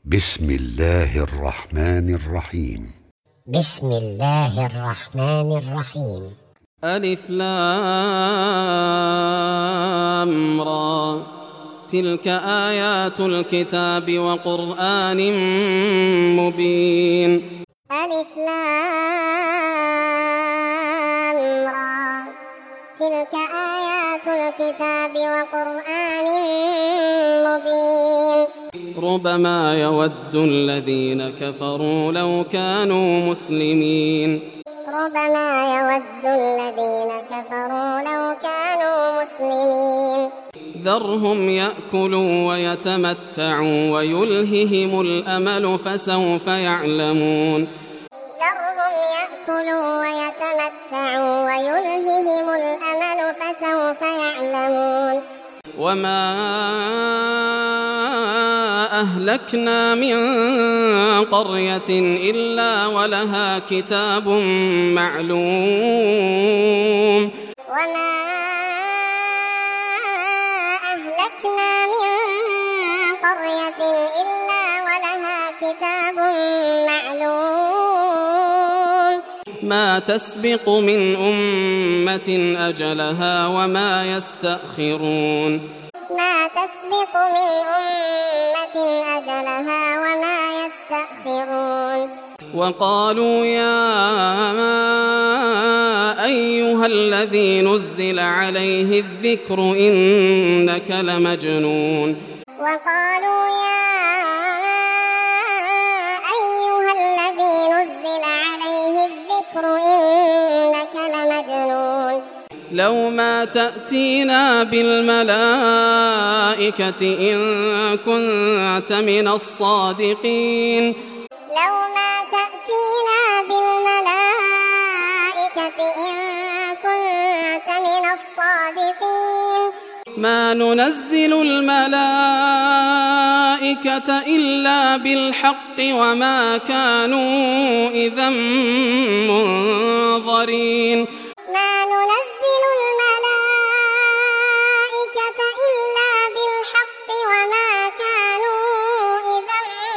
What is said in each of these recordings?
بسم الله الرحمن الرحيم. بسم الله الرحمن الرحيم. ألف لام را، تلك آيات الكتاب وقرآن مبين. ألف لام را، تلك آيات الكتاب وقرآن مبين. ربما يود الذين كفروا لو كانوا مسلمين. ربما يود الذين كفروا لو كانوا مسلمين. ذرهم يأكلوا ويتمتعوا ويلههم الأمل فسوف يعلمون. ذرهم يأكلوا ويتمتعوا ويلههم الأمل فسوف يعلمون. وما أهلكنا من قرية إلا ولها كتاب معلوم. وما أهلكنا من قرية إلا ولها كتاب معلوم. ما تسبق من أمة أجلها وما يستأخرون. ما تسبق من أمة أجلها وما يستأخرون. وقالوا يا أيها الذي نزل عليه الذكر إنك لمجنون. وقالوا يا أيها الذي نزل عليه الذكر إنك لمجنون. لو ما تأتينا بالملائكة إن كنت من الصادقين. لو ما تأتينا بالملائكة إن كنت من الصادقين. ما ننزل الملائكة إلا بالحق وما كانوا إذا منظرين. ما ننزل الملائكة إلا بالحق وما كانوا إذا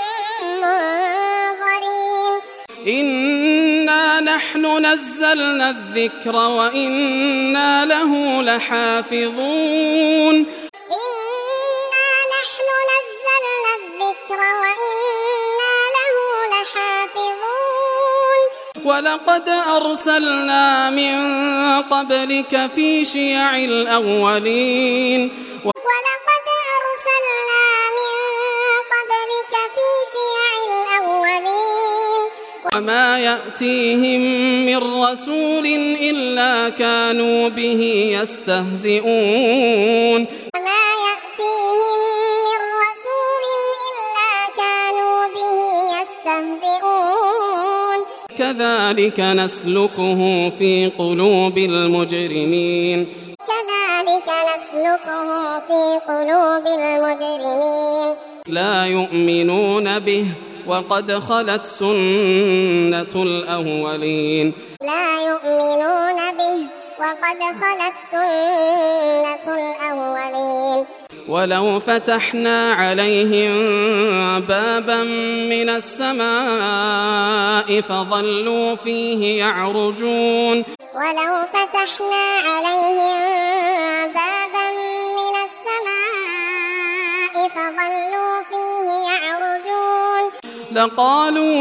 منظرين. إنا نحن نزلنا الذكر وإنا له لحافظون. إنا نحن نزلنا الذكر وإنا له لحافظون. ولقد أرسلنا من قبلك في شيع الأولين. ولقد أرسلنا من قبلك في شيع الأولين. وما يأتيهم من رسول إلا كانوا به يستهزئون. وما يأتيهم من رسول إلا كانوا به يستهزئون. كذلك نسلكه في قلوب المجرمين. كذلك نسلكه في قلوب المجرمين. لا يؤمنون به وقد خلت سنة الأولين. لا يؤمنون به وقد خلت سنة الأولين. ولو فتحنا عليهم بابا من السماء فظلوا فيه يعرجون. ولو فتحنا عليهم بابا من السماء فظلوا فيه يعرجون. لقالوا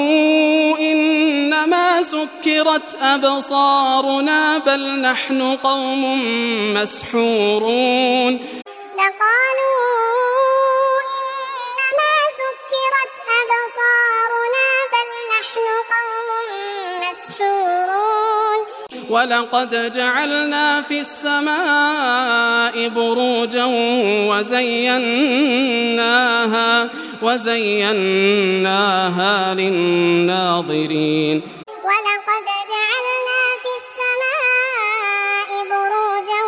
إنما سكرت أبصارنا بل نحن قوم مسحورون. لقالوا إنما سكرت أبصارنا بل نحن قوم مسحورون. ولقد جعلنا في السماء بروجا وزيناها للناظرين. ولقد جعلنا في السماء بروجا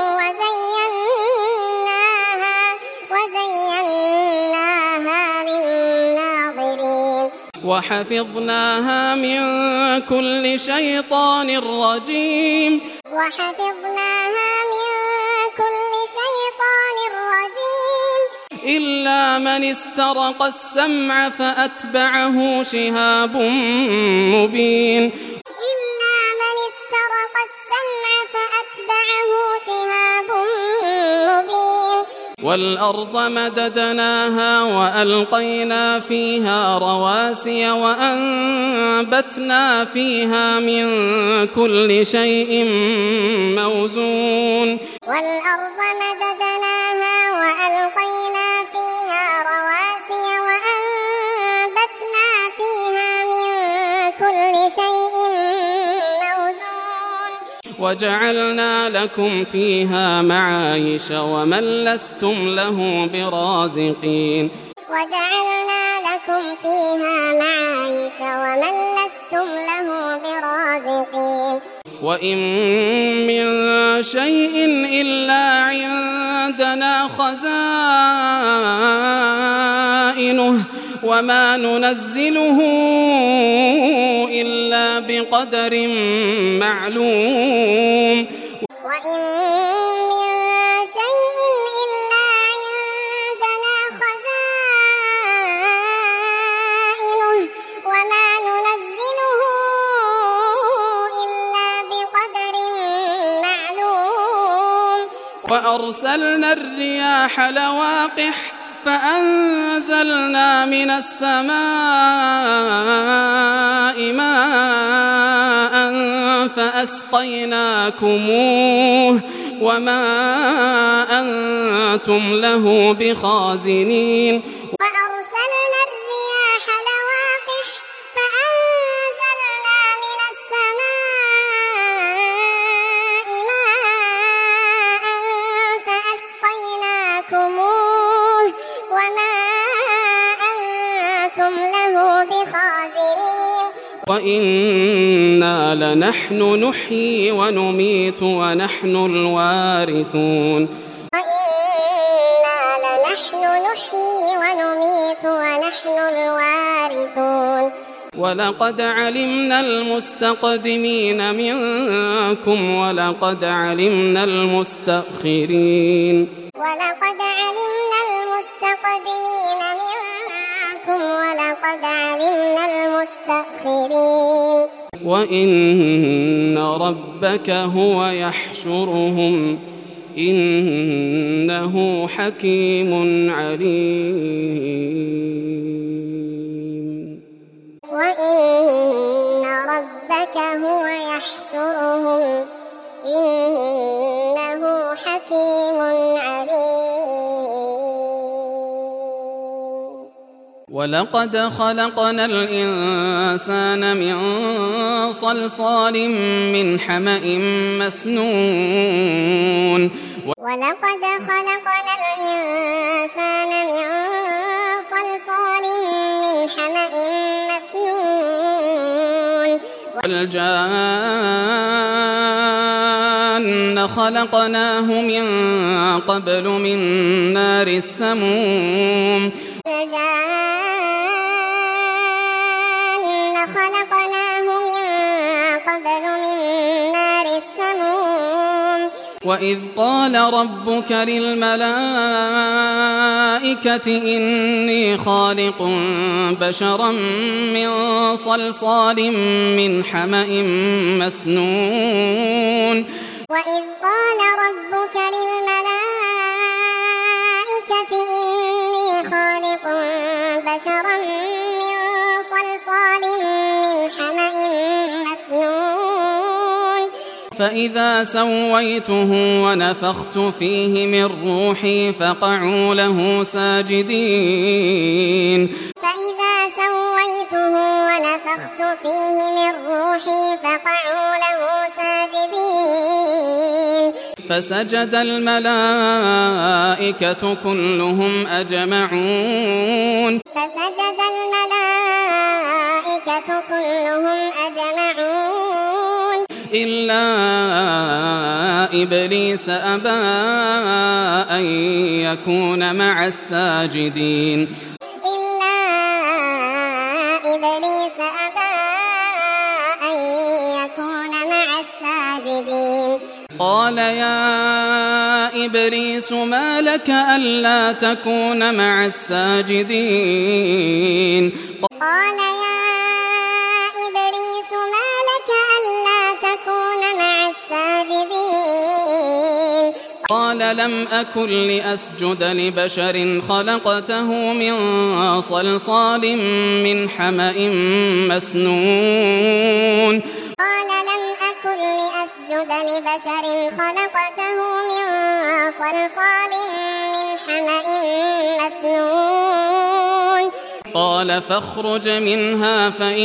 وزيناها للناظرين. وحفظناها من كل شيطان رجيم. وحفظناها من كل شيطان رجيم. إلا من استرق السمع فأتبعه شهاب مبين إلا من استرق السمع فأتبعه شهاب مبين والأرض مددناها وألقينا فيها رواسي وأنبتنا فيها من كل شيء موزون والأرض مددناها وألقينا فيها رواسي وأنبتنا فيها من كل شيء موزون وجعلنا لكم فيها معايش ومن لستم له برازقين وجعلنا لكم فيها معايش ومن لستم له برازقين وإن من شيء إلا عندنا خزائنه وما ننزله إلا بقدر معلوم وإن من شيء إلا عندنا خزائنه وما ننزله إلا بقدر معلوم وأرسلنا الرياح لواقح فأنزلنا من السماء ماء فأسقيناكموه وما أنتم له بخازنين وأرسلنا الرياح لواقح فأنزلنا من السماء ماء فأسقيناكموه وما أنتم له بخازنين وإنا لنحن نحيي ونميت ونحن الوارثون وإنا لنحن نحيي ونميت ونحن الوارثون ولقد علمنا المستقدمين منكم ولقد علمنا المستأخرين ولقد علمنا المستقدمين منكم ولقد علمنا المستأخرين وإن ربك هو يحشرهم إنه حكيم عليم وإن ربك هو يحشرهم إنه حكيم عليم ولقد خلقنا الإنسان من صلصال من حمأ مسنون ولقد خلقنا الإنسان من صلصال من حمأ مسنون والجان خلقناه من قبل من نار السموم الجان خلقناه من قبل من نار السموم وإذ قال ربك للملائكة إني خالق بشرا من صلصال من حمأ مسنون وإذ قال ربك للملائكة إني خالق بشرا من صلصال من حمأ مسنون فإذا سويته ونفخت فيه من روحي فقعوا له ساجدين فإذا سويته ونفخت فيه من روحي فقعوا له ساجدين فسجد الملائكة كلهم أجمعون فسجد الملائكة كلهم أجمعون إلا إبليس أبى أن يكون مع الساجدين إلا إبليس أبى أن يكون مع الساجدين قال يا إبليس ما لك ألا تكون مع الساجدين قال يا إبليس ما لك ألا تكون مع الساجدين قال لم أكن لأسجد لبشر خلقته من صلصال من حمأ مسنون قال لم أكن لأسجد لبشر خلقته من صلصال من حمأ مسنون قال فاخرج منها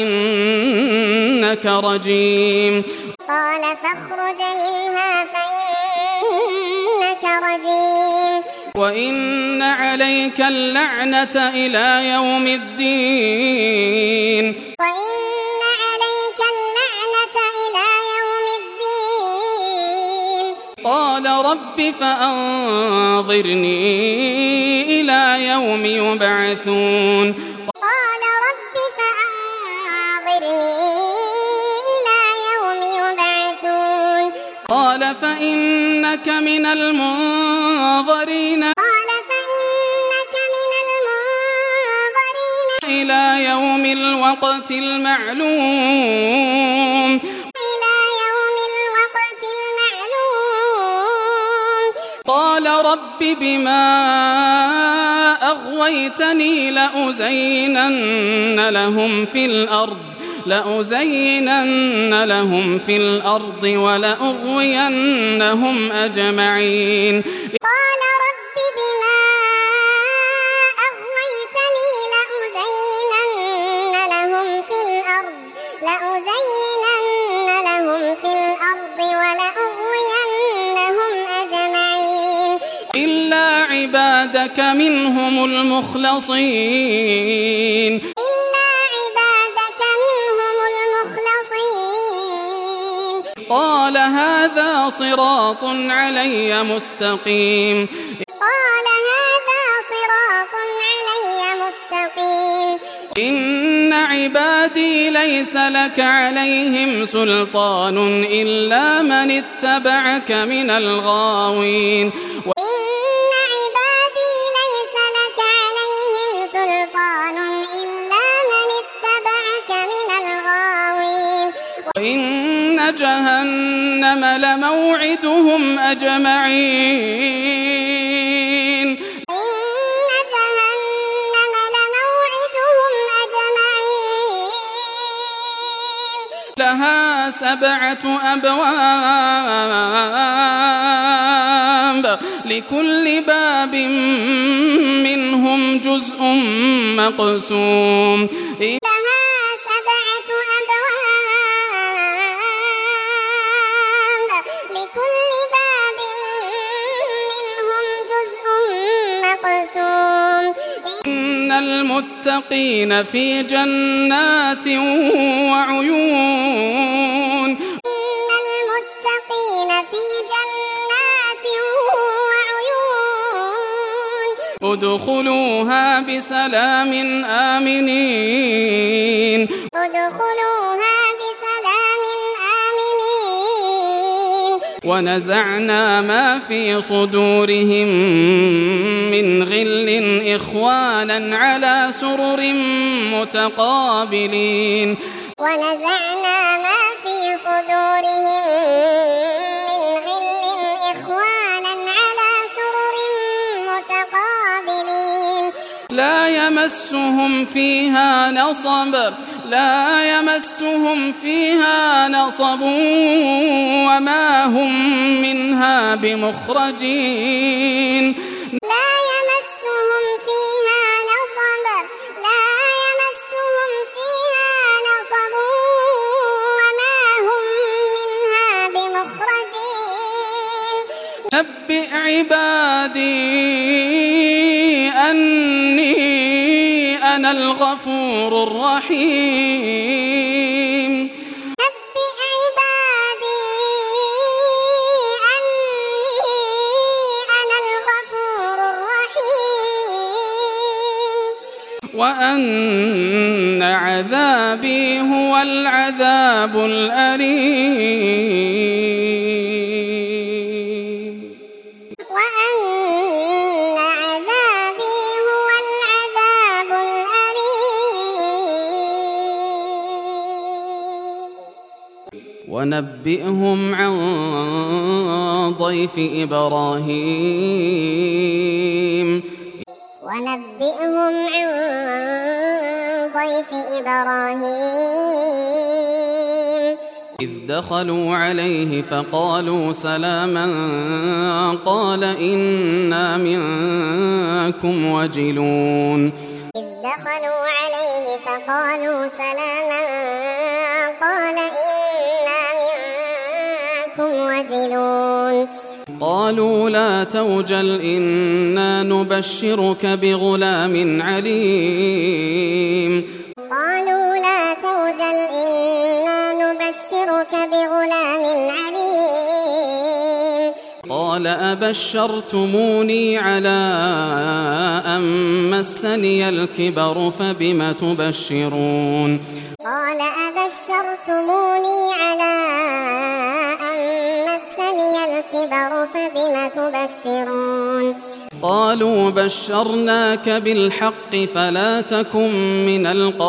فإنك رجيم قال فاخرج منها فإنك رجيم وإن عليك اللعنة إلى يوم الدين وإن عليك اللعنة إلى يوم الدين قال رب فأنظرني إلى يوم يبعثون قال رب فأنظرني إلى يوم يبعثون قال فإنك من المنظرين قال فإنك من المنظرين إلى يوم الوقت المعلوم إلى يوم الوقت المعلوم قال رب بما أغويتني لأزينن لهم في الأرض ولأغوينهم أجمعين قال رب بما أغويتني لأزينن لهم في الأرض ولأغوينهم أجمعين إلا عبادك منهم المخلصين قال هذا صراط علي مستقيم إن عبادي ليس لك عليهم سلطان إلا من اتبعك من الغاوين وإن جهنم لموعدهم أجمعين لها 7 أبواب لكل باب منهم جزء مقسوم إن المتقين في جنات وعيون ادخلوها بسلام آمنين ونزعنا ما في صدورهم من غل إخوانا على سرر متقابلين لا يمسهم فيها نصب وما هم منها بمخرجين نبئ عبادي أني أنا الغفور الرحيم وأن عذابي هو العذاب الأليم ونبئهم عن ضيف إبراهيم ونبئهم عن ضيف إبراهيم إذ دخلوا عليه فقالوا سلاما قال إنا منكم وجلون إذ دخلوا عليه فقالوا سلاما قال إنا منكم وجلون قالوا لا توجل إنا نبشرك بغلام عليم قالوا لا توجل إنا نبشرك بغلام عليم قال أبشرتموني على أن مسني الكبر فبم تبشرون قال أبشرتموني على أن مسني الكبر فبم تبشرون قالوا بشرناك بالحق فلا تكن من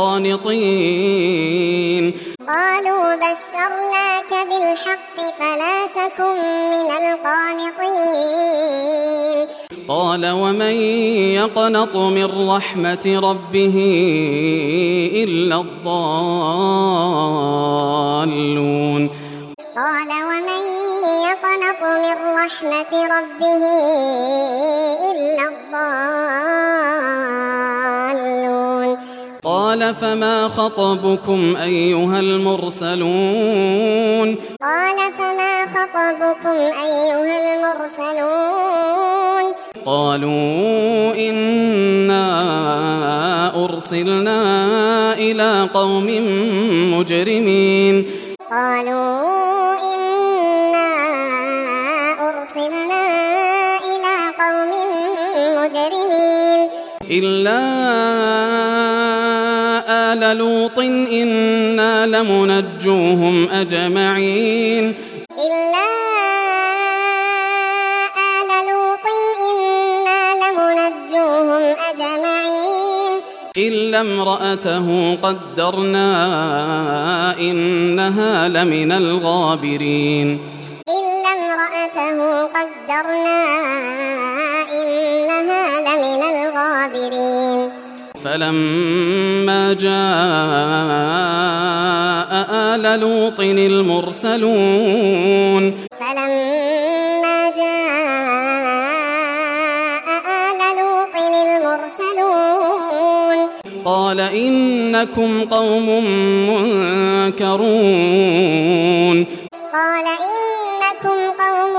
القانطين قالوا بشرناك بالحق فلا تكن من القانطين قال ومن يقنط من رحمة ربه إلا الضالون قال ومن يقنط من رحمة ربه إلا الضالون قال فما خطبكم أيها المرسلون قال فما خطبكم أيها المرسلون قالوا إنا أرسلنا إلى قوم مجرمين قالوا إنا أرسلنا إلى قوم مجرمين إلا آل لوط إنا لمنجوهم أجمعين إلا آل لوط إنا لمنجوهم أجمعين إلا امرأته قدرنا إنها لمن الغابرين إلا امرأته قدرنا إنها لمن الغابرين فلما جاء آل لوط المرسلون فلما جاء آل لوط المرسلون قال إنكم قوم منكرون قال إنكم قوم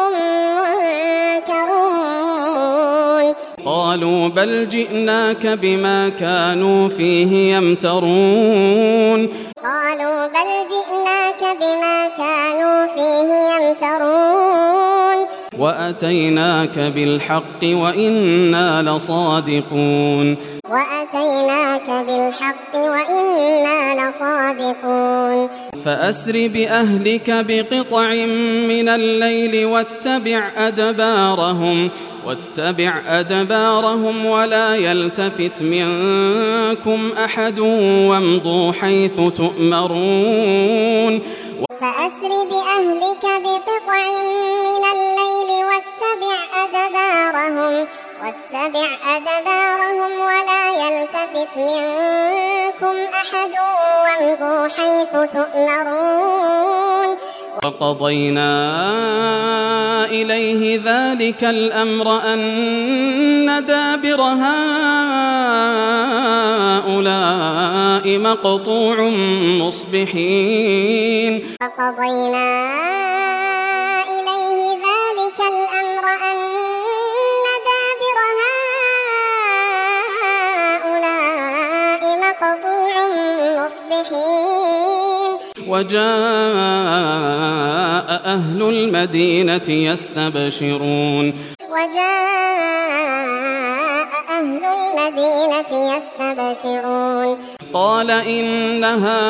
منكرون قالوا بل جئناك بما كانوا فيه يمترون قالوا بل جئناك بما كانوا فيه يمترون وأتيناك بالحق وإنا لصادقون وأتيناك بالحق وإنا لصادقون فأسر بأهلك بقطع من الليل واتبع أدبارهم ولا يلتفت منكم أحد وامضوا حيث تؤمرون فأسر بأهلك بقطع من الليل واتبع أدبارهم ولا يلتفت منكم أحد وامضوا حيث تؤمرون وقضينا إليه ذلك الأمر أن دابر هؤلاء مقطوع مصبحين وقضينا إليه ذلك الأمر أن دابر هؤلاء مقطوع مصبحين وجاء أهل المدينة يستبشرون قال إن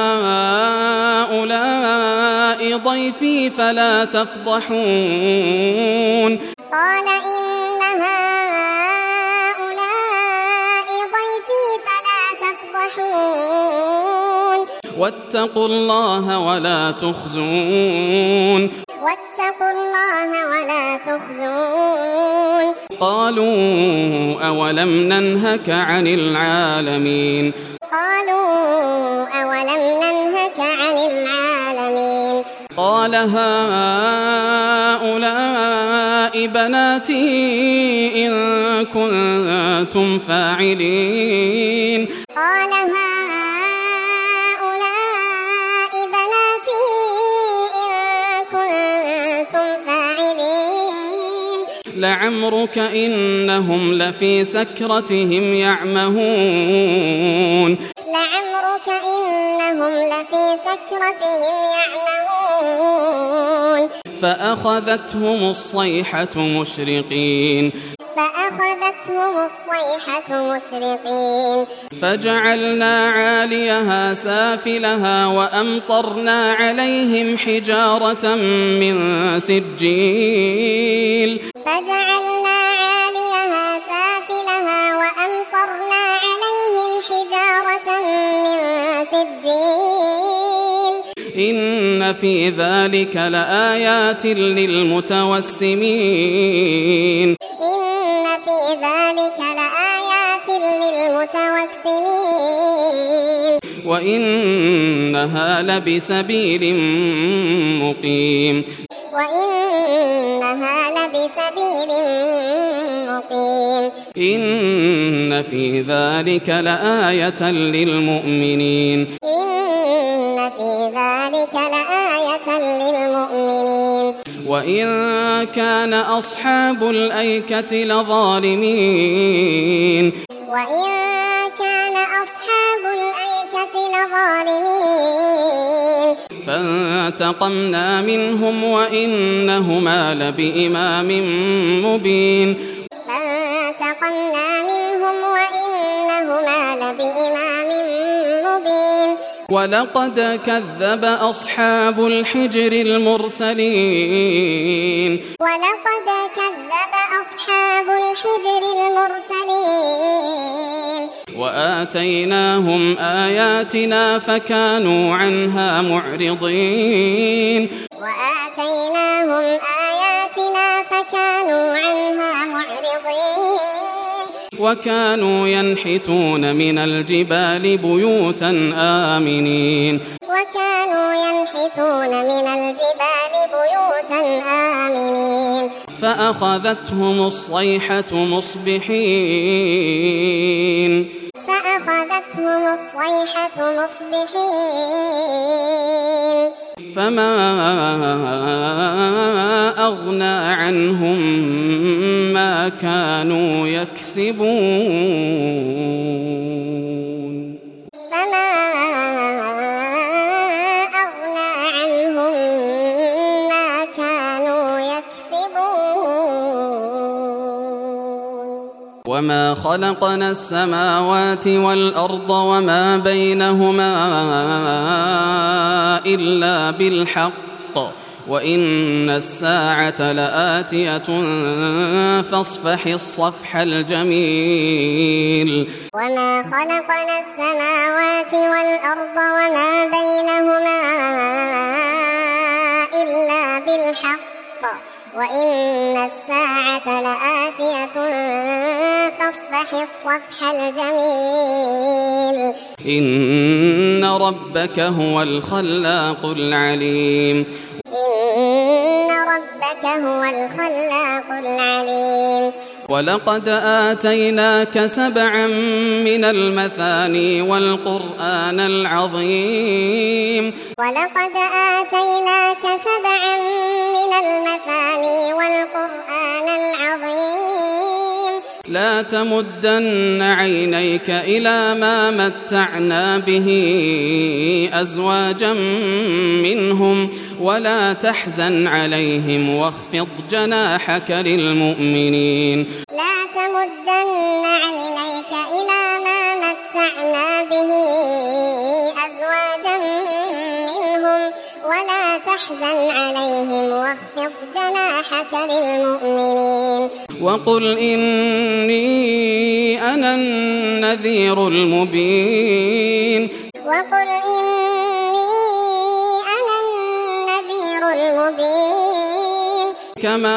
هؤلاء ضيفي فلا تفضحون قال إن هؤلاء ضيفي فلا تفضحون واتقوا الله ولا تخزون قالوا أولم ننهك عن العالمين قال هؤلاء بناتي إن كنتم فاعلين لعمرك إنهم لفي سكرتهم يعمهون فأخذتهم الصيحة مشرقين فجعلنا عاليها سافلها وأمطرنا عليهم حجارة من سجيل إن في ذلك لآيات للمتوسمين وإنها لبسبيل مقيم إن في ذلك لآية للمؤمنين وإن كان أصحاب الأيكة لظالمين فانتقمنا منهم وإنهما لبإمام مبين ولقد كذب أصحاب الحجر المرسلين وآتيناهم آياتنا فكانوا عنها معرضين وكانوا ينحتون من الجبال بيوتا آمنين فأخذتهم الصيحة مصبحين فما أغنى عنهم ما كانوا يكسبون وما خلقنا السماوات والأرض وما بينهما إلا بالحق وإن الساعة لآتية فاصفح الصفح الجميل وما خلقنا السماوات والأرض وما بينهما إلا بالحق وإن الساعة لآتية فاصفح الصفح الجميل إن ربك هو الخلاق العليم ولقد آتيناك 7 من المثاني والقرآن العظيم لا تمدن عينيك إلى ما متعنا به أزواجا منهم ولا تحزن عليهم واخفض جناحك للمؤمنين وقل إني أنا النذير المبين وقل إني أنا النذير المبين كما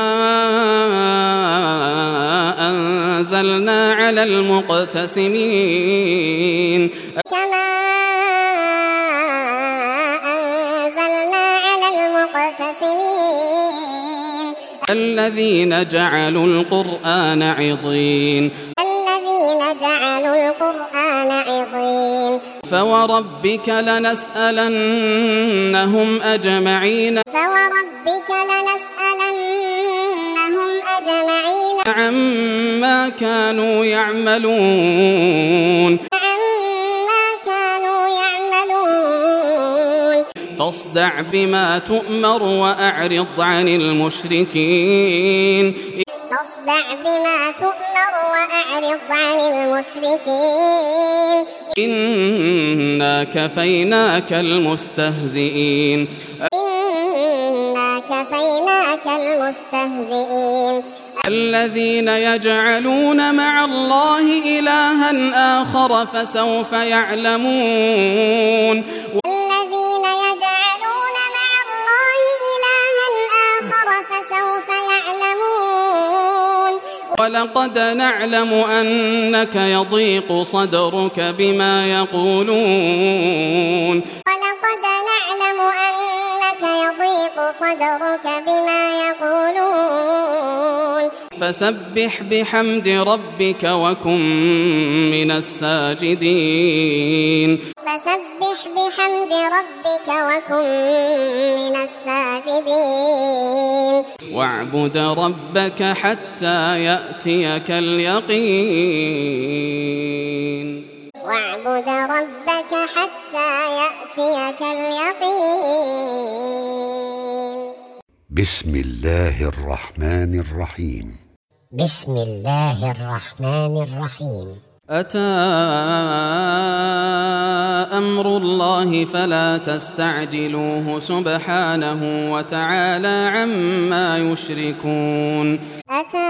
أنزلنا على المقتسمين الذين جعلوا القرآن عضين فوربك لنسألنهم أجمعين عما كانوا يعملون فاصدع بما تؤمر وأعرض عن المشركين إنا كفيناك المستهزئين الذين يجعلون مع الله إلها آخر فسوف يعلمون ولقد نعلم أنك يضيق صدرك بما يقولون فسبح بحمد ربك وكن من الساجدين واعبد ربك حتى يأتيك اليقين بسم الله الرحمن الرحيم بسم الله الرحمن الرحيم أتى أمر الله فلا تستعجلوه سبحانه وتعالى عما يشركون أتى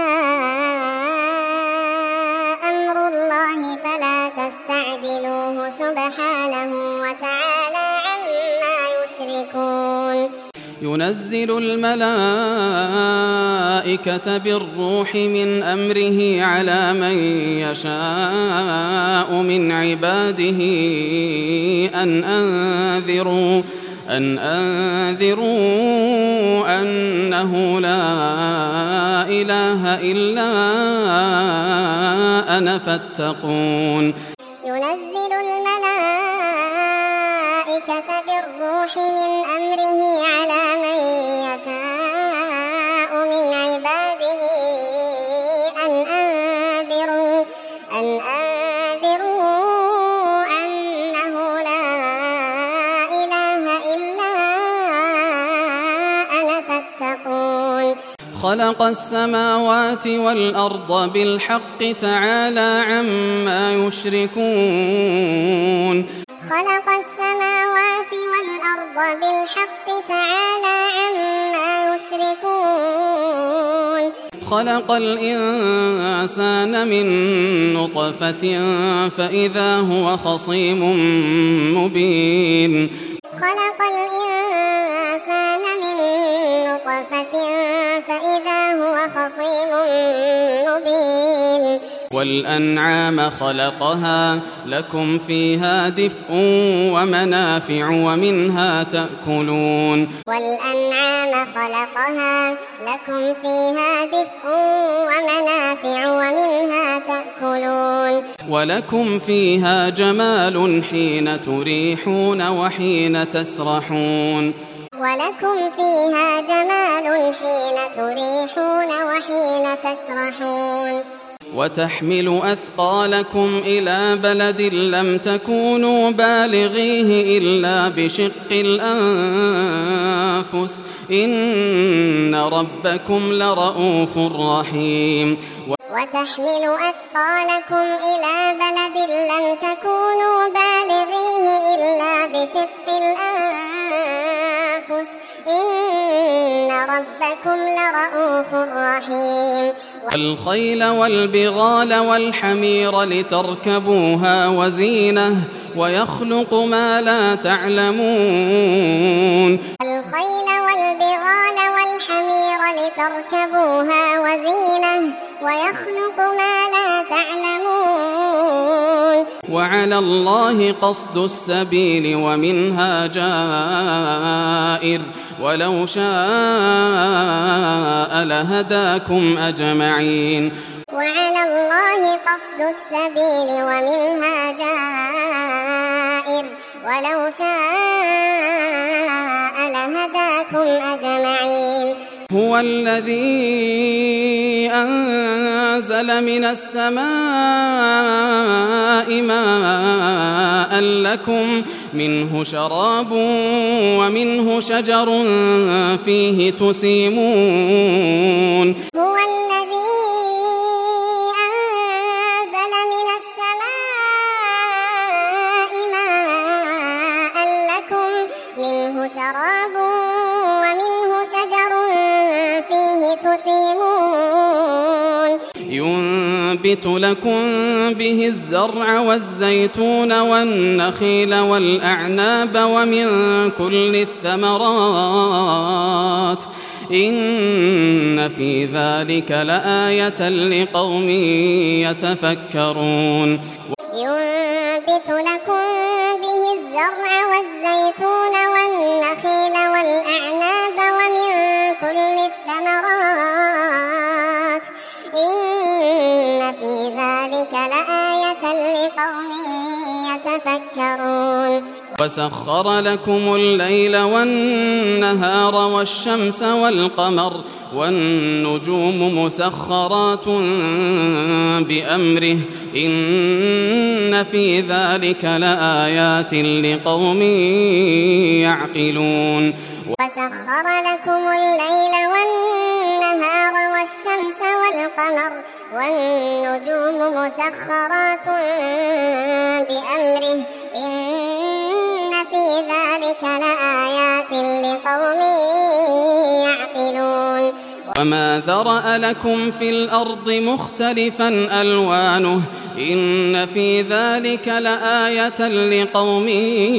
أمر الله فلا تستعجلوه سبحانه وتعالى عما يشركون ينزل الملائكة بالروح من أمره على من يشاء من عباده أن أنذروا أنه لا إله إلا أنا فاتقون ينزل الملائكة بالروح من أمره على من يشاء من عباده أن أنذروا أنه لا إله إلا أنا فاتقون خلق السماوات والأرض بالحق تعالى عما يشركون خلق السماوات والأرض بالحق تعالى عما يشركون خلق الإنسان من نطفة فإذا هو خصيم مبين خلق الإنسان من نطفة فإذا هو خصيم مبين والأنعام خلقها لكم فيها دفء ومنافع ومنها تأكلون والأنعام خلقها لكم فيها دفء ومنافع ومنها تأكلون ولكم فيها جمال حين تريحون وحين تسرحون ولكم فيها جمال حين تريحون وحين تسرحون وتحمل أثقالكم إلى بلد لم تكونوا بالغيه إلا بشق الأنفس إن ربكم لرؤوف رحيم وتحمل أثقالكم إلى بلد لم تكونوا بالغيه إلا بشق الأنفس إن ربكم لرؤوف رحيم والخيل والبغال والحمير لتركبوها وزينة ويخلق ما لا تعلمون الخيل والبغال والحمير لتركبوها وزينة ويخلق ما لا تعلمون وعلى الله قصد السبيل ومنها جائر ولو شاء لهداكم أجمعين وعلى الله قصد السبيل ومنها جائر ولو شاء لهداكم أجمعين هو الذي أنزل من السماء ماء لكم منه شراب ومنه شجر فيه تسيمون هو الذي أنزل من السماء ماء لكم منه شراب ومنه شجر فيه تسيمون ينبت لكم به الزرع والزيتون والنخيل والأعناب ومن كل الثمرات إن في ذلك لآية لقوم يتفكرون ينبت لكم به الزرع والزيتون والنخيل والأعناب ومن كل الثمرات إن في ذلك لآية لقوم يتفكرون وسخر لكم الليل والنهار والشمس والقمر والنجوم مسخرات بأمره إن في ذلك لآيات لقوم يعقلون وسخر لكم الليل والنهار والشمس والقمر والنجوم مسخرات بأمره إن في ذلك لآيات لقوم يعقلون وما ذرأ لكم في الأرض مختلفا ألوانه إن في ذلك لآية لقوم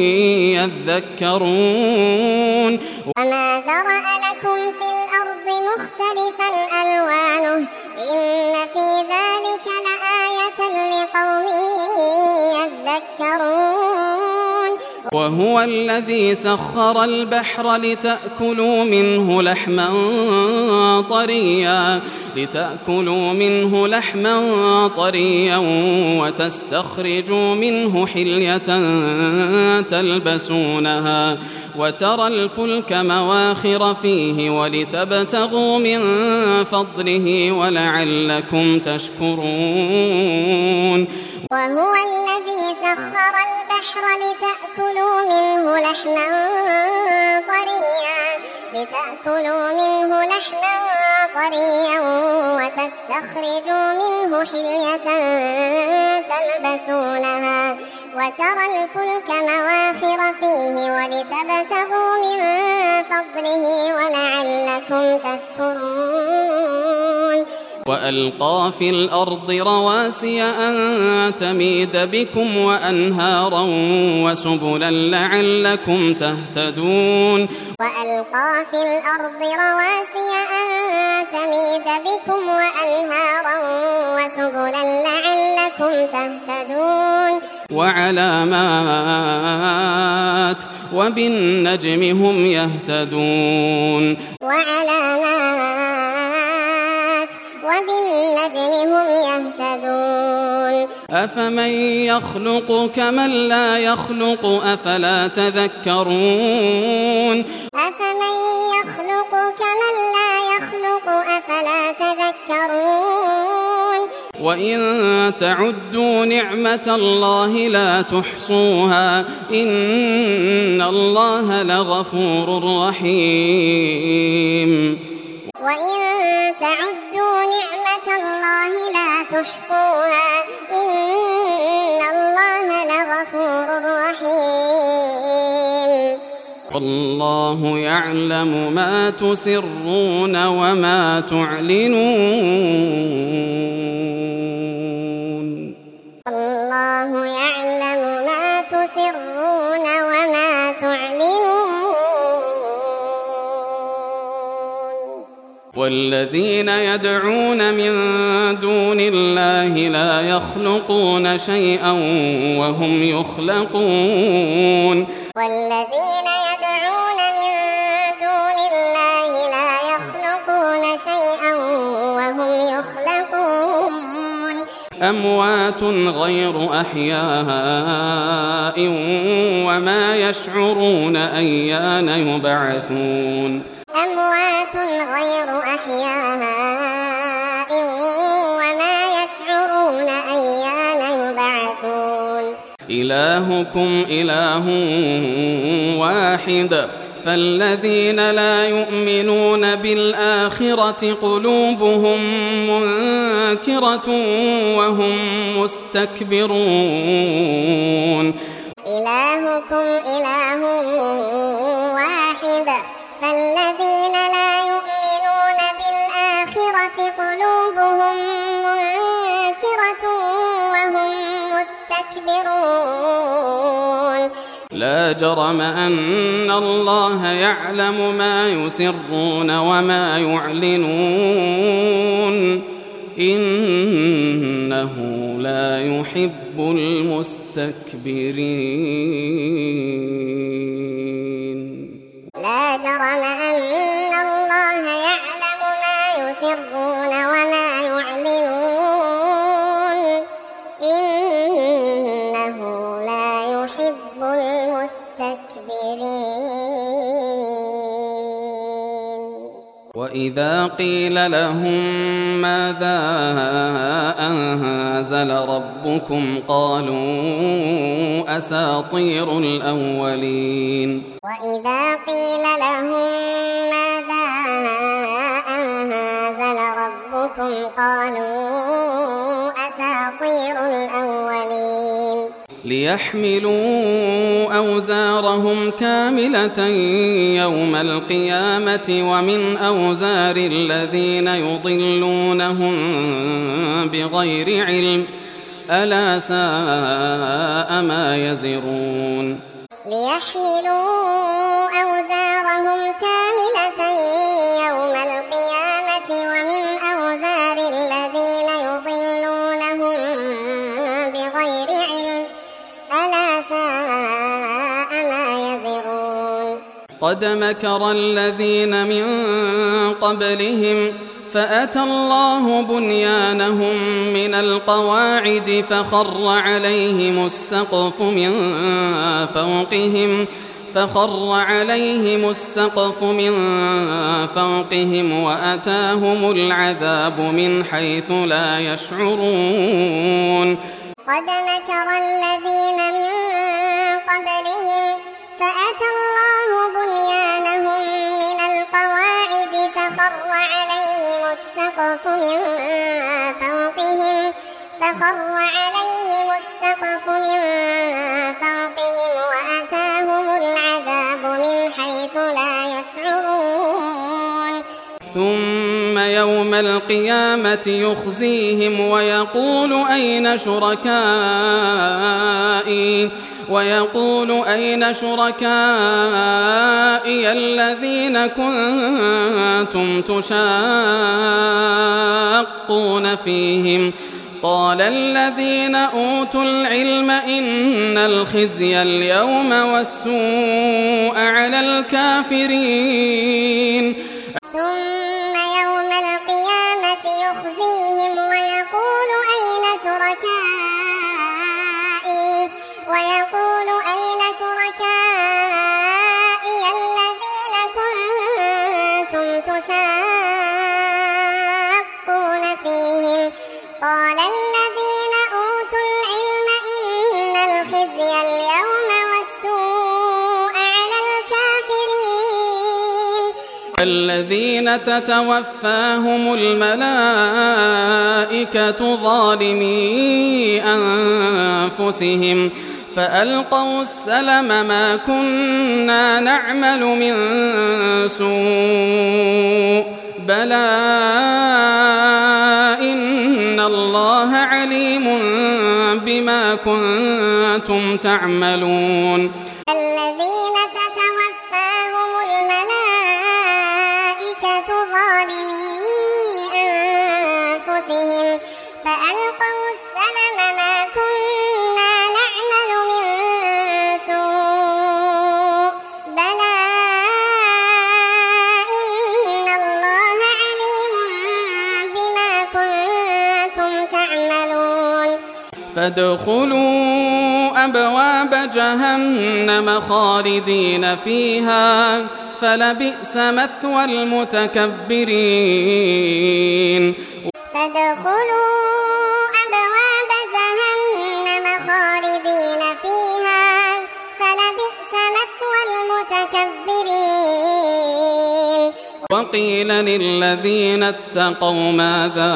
يذكرون وما ذرأ لكم في الأرض مختلفا ألوانه إن في ذلك لآية لقوم يذكرون وهو الذي سخر البحر لتأكلوا منه لحما طريا وتستخرجوا منه حلية تلبسونها وترى الفلك مواخر فيه ولتبتغوا من فضله ولعلكم تشكرون وهو الذي سخر البحر لتأكلوا منه لحما طريا وتستخرجوا منه حلية تلبسونها وترى الفلك مواخر فيه ولتبتغوا من فضله ولعلكم تشكرون وألقى في الأرض رواسي أن تميد بكم وأنهارا وسبلا لعلكم تهتدون وألقى في الأرض رواسي أن تميد بكم وأنهارا وسبلا لعلكم تهتدون وعلامات وبالنجم هم يهتدون وبالنجم هم يهتدون أفمن يخلق كمن لا يخلق أفلا تذكرون أفمن يخلق كمن لا يخلق أفلا تذكرون وإن تعدوا نعمة الله لا تحصوها إن الله لغفور رحيم وإن تعدوا نعمة الله لا تحصوها إن الله لغفور رحيم والله يعلم ما تسرون وما تعلنون الله يعلم ما تسرون والذين يدعون من دون الله لا يخلقون شيئا وهم يخلقون والذين يدعون من دون الله لا يخلقون شيئا وهم يخلقون أموات غير أحياء وما يشعرون أيان يبعثون أموات غير أحياء وما يشعرون أيان يبعثون إلهكم إله واحد فالذين لا يؤمنون بالآخرة قلوبهم منكرة وهم مستكبرون إلهكم إله واحد فالذين لا يؤمنون بالآخرة قلوبهم منكرة وهم مستكبرون لا جرم أن الله يعلم ما يسرون وما يعلنون إنه لا يحب المستكبرين لا جرم أن الله يعلم ما يسرون وما يعلنون إنه لا يحب المستكبرين وإذا قيل لهم ماذا أنزل ربكم قالوا أساطير الأولين وإذا قيل لهم ماذا أنزل ربكم قالوا أساطير الأولين ليحملوا أوزارهم كاملة يوم القيامة ومن أوزار الذين يضلونهم بغير علم ألا ساء ما يزرون ليحملوا أوزارهم كاملة يوم القيامة ومن أوزار الذين يضلونهم بغير علم ألا ساء ما يزرون قد مكر الذين من قبلهم فأتى الله بنيانهم من القواعد فخر عليهم السقف من فوقهم وأتاهم العذاب من حيث لا يشعرون قد مكر الذين من قبلهم فأتى الله بنيانهم من القواعد فخر عليهم السقف من فوقهم وأتاهم العذاب من حيث لا يشعرون ثم يوم القيامة يخزيهم ويقول أين شركائي الذين كنتم تشاقون فيهم قال الذين أوتوا العلم إن الخزي اليوم والسوء على الكافرين ثم يوم القيامة يخزيهم ويقول أين شركائي الذين كنتم تشاقون فيهم قال الذين أوتوا العلم إن الخزي اليوم والسوء على الكافرين الذين تتوفاهم الملائكة ظالمي أنفسهم فألقوا السلم ما كنا نعمل من سوء بلى إن الله عليم بما كنتم تعملون الذين تتوفاهم الملائكة ظالمي فادخلوا أبواب جهنم خالدين فيها فلبئس مثوى المتكبرين فادخلوا أبواب جهنم خالدين فيها فلبئس مثوى المتكبرين وقيل للذين اتقوا ماذا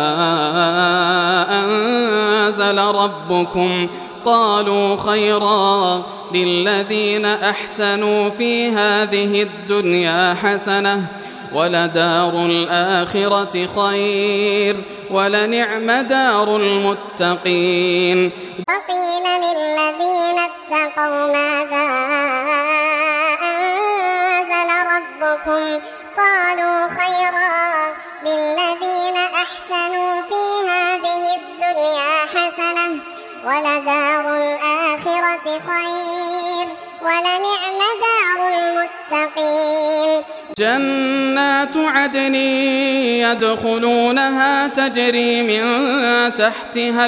أنزل ربكم قالوا خيرا للذين أحسنوا في هذه الدنيا حسنة ولدار الآخرة خير ولنعم دار المتقين وقيل للذين اتقوا ماذا أنزل ربكم قالوا خيرا للذين أحسنوا في هذه الدنيا حسنة ولدار الآخرة خير ولنعم دار المتقين جنات عدن يدخلونها تجري من تحتها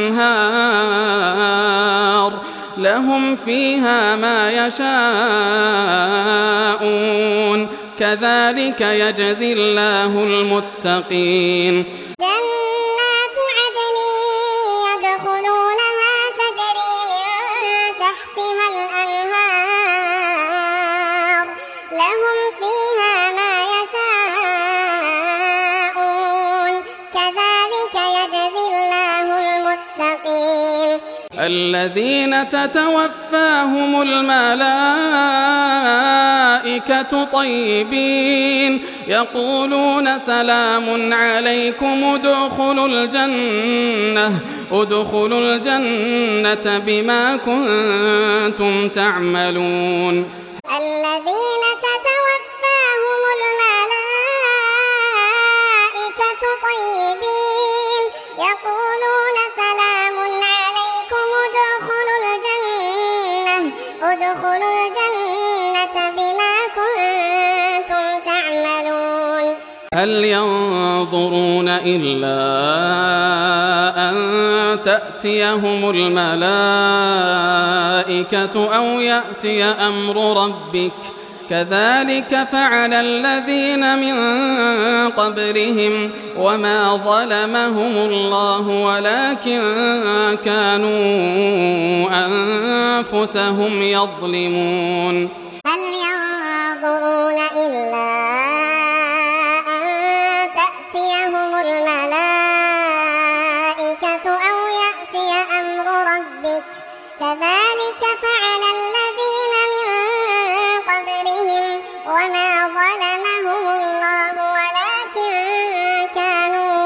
الأنهار لهم فيها ما يشاءون كذلك يجزي الله المتقين جنات عدن يدخلونها تجري من تحتها الأنهار لهم فيها ما يشاءون كذلك يجزي الله المتقين الذين تتوفاهم الملائكة طيبين يقولون سلام عليكم ادخلوا الجنة بما كنتم تعملون الذين تتوفاهم الملائكة طيبين يقولون سلام عليكم ادخلوا الجنة بما كنتم تعملون هل ينظرون إلا أن تأتيهم الملائكة أو يأتي أمر ربك كذلك فعل الذين من قبلهم وما ظلمهم الله ولكن كانوا أنفسهم يظلمون هل ينظرون إلا أن تأتيهم الملائكة أو يأتي أمر ربك كذلك فعل الذين من قبلهم وما ظلمهم الله ولكن كانوا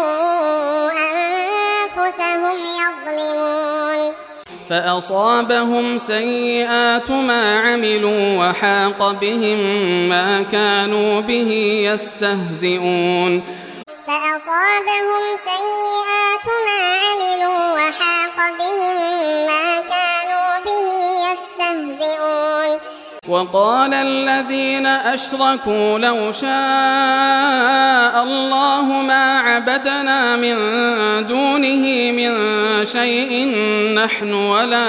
أنفسهم يظلمون فأصابهم سيئات ما عملوا وحاق بهم ما كانوا به يستهزئون فأصابهم سيئات ما عملوا وحاق بهم ما كانوا به يستهزئون وقال الذين أشركوا لو شاء الله ما عبدنا من دونه من شيء نحن ولا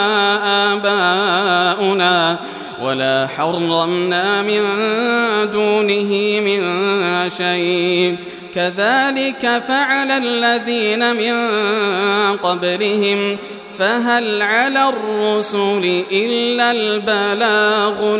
آباؤنا ولا حرمنا من دونه من شيء كذلك فعل الذين من قبلهم فهل على الرسل إلا البلاغ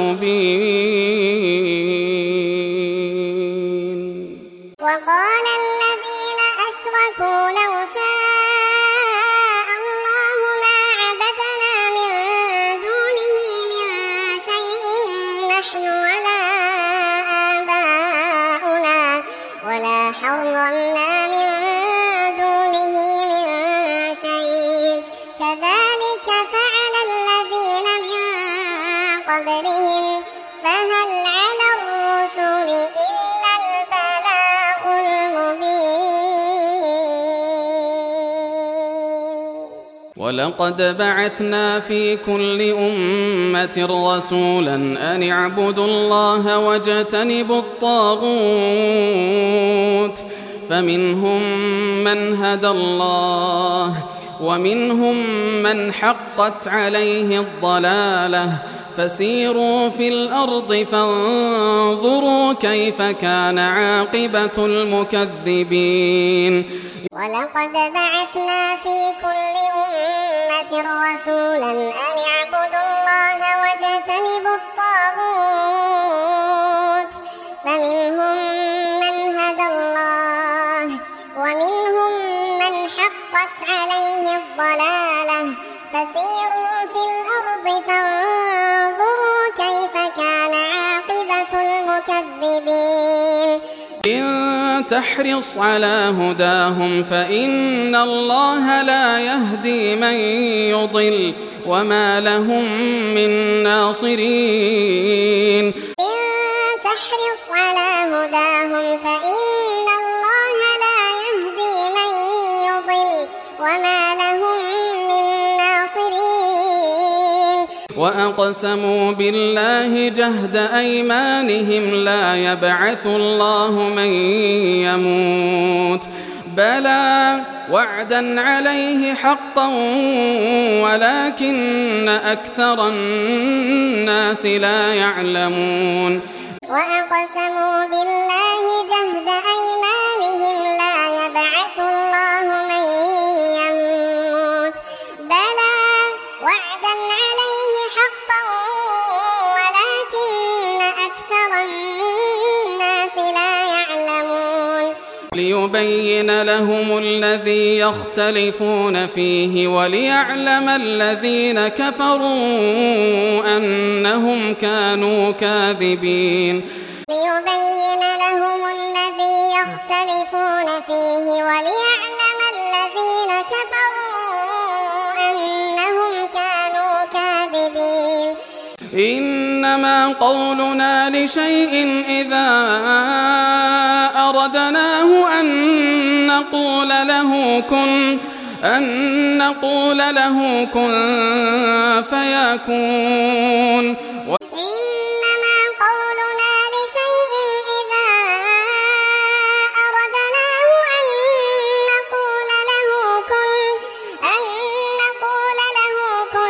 المبين وقال الذين أشركوا لو شاء الله ما عبدنا من دونه من شيء نحن ولا آباؤنا ولا حرمنا من دونه من شيء كذلك فعل الذين من قبلهم فهل على الرسل إلا البلاغ المبين ولقد بعثنا في كل أمة رسولا أن اعبدوا الله واجتنبوا الطاغوت فمنهم من هدى الله ومنهم من حقت عليه الضلالة فسيروا في الأرض فانظروا كيف كان عاقبة المكذبين ولقد بعثنا في كل أمة رسولا أن اعبدوا الله واجتنبوا الطاغوت فمنهم من هدى الله ومنهم من حقت عليه الضلالة فسيروا في الأرض فانظروا كيف كان عاقبة المكذبين إن تحرص على هداهم فإن الله لا يهدي من يضل وما لهم من ناصرين إن تحرص على هداهم فإن الله لا يهدي من يضل وما لهم من ناصرين وأقسموا بالله جهد أيمانهم لا يبعث الله من يموت بلى وعدا عليه حقا ولكن أكثر الناس لا يعلمون وأقسموا بالله جهد أيمانهم لا يبعث الله من يموت بلى وعدا عليه حقا ولكن أكثر الناس لا يعلمون ليبين لهم الذي يختلفون فيه وليعلم الذين كفروا أنهم كانوا كاذبين ليبين لهم الذي يختلفون فيه وليعلم الذين كفروا أنهم كانوا كاذبين إنما قولنا لشيء إذا أردناه أن نقول له كن فيكون إنما قولنا لشيء إذا أردناه أن نقول له كن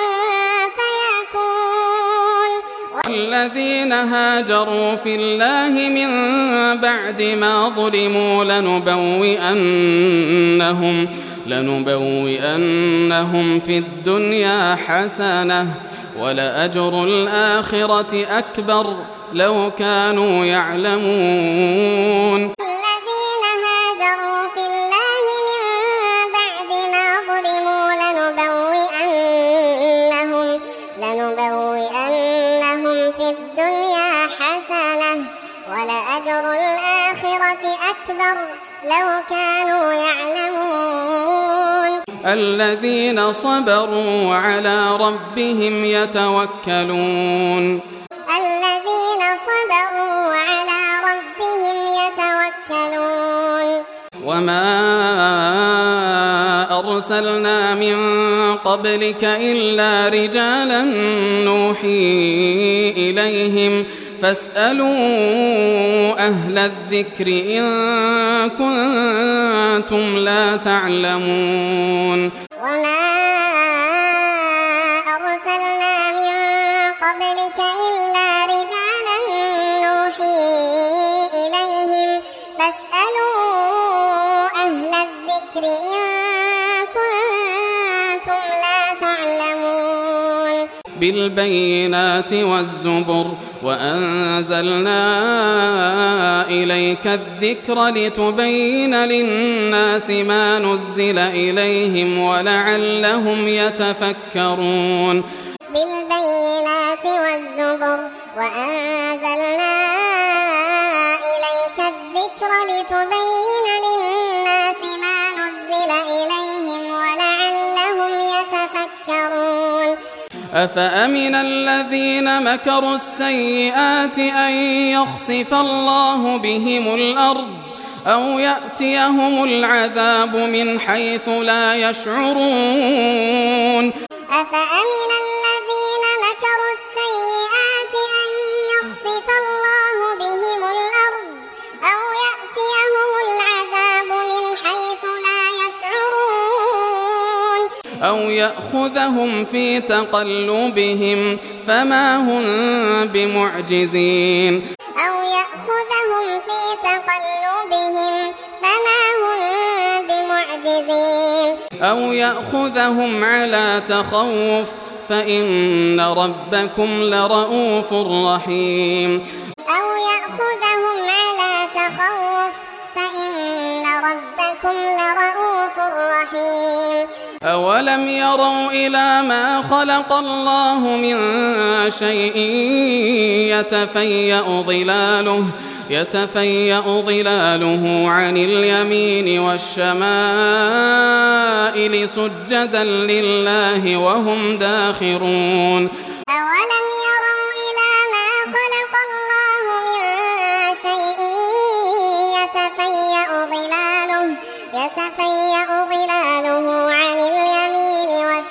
فيكون والذين هاجروا في الله من بعد ما ظلموا لنبوئنهم في الدنيا حسنة ولأجر الآخرة أكبر لو كانوا يعلمون الذين هاجروا في الله من بعد ما ظلموا لنبوئنهم في الدنيا حسنة ولأجر الآخرة أكبر لو كانوا يعلمون الذين صبروا وعلى ربهم يتوكلون وما أرسلنا من قبلك إلا رجالا نوحي إليهم فاسألوا أهل الذكر إن كنتم لا تعلمون وما أرسلنا من قبلك إلا رجالا نوحي إليهم فاسألوا أهل الذكر إن كنتم لا تعلمون بالبينات والزبر وأنزلنا إليك الذكر لتبين للناس ما نزل إليهم ولعلهم يتفكرون بالبينات والزبر وأنزلنا إليك الذكر لتبين للناس ما نزل إليهم ولعلهم يتفكرون أفأمن الذين مكروا السيئات أن يخسف الله بهم الأرض أو يأتيهم العذاب من حيث لا يشعرون أفأمن الذين مكروا السيئات أن يخسف الله بهم الأرض أو يأتيهم العذاب من حيث لا يشعرون أو يأخذهم في تقلبهم فما هم بمعجزين أو يأخذهم على تخوف فإن ربكم لرؤوف رحيم أولم يروا إلى ما خلق الله من شيء يتفيأ ظلاله عن اليمين والشمائل سجدا لله وهم داخرون أولم يروا إلى ما خلق الله من شيء يتفيأ ظلاله عن اليمين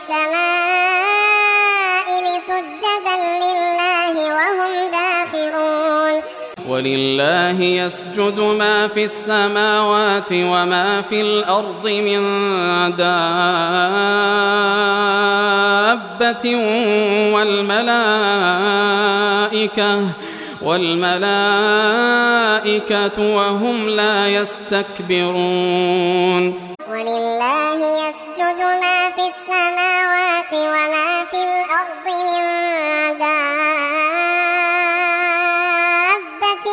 والشمائل سجدا لله وهم داخرون ولله يسجد ما في السماوات وما في الأرض من دابة والملائكة وهم لا يستكبرون ولله يسجد ما في السماوات وما في الأرض من دابة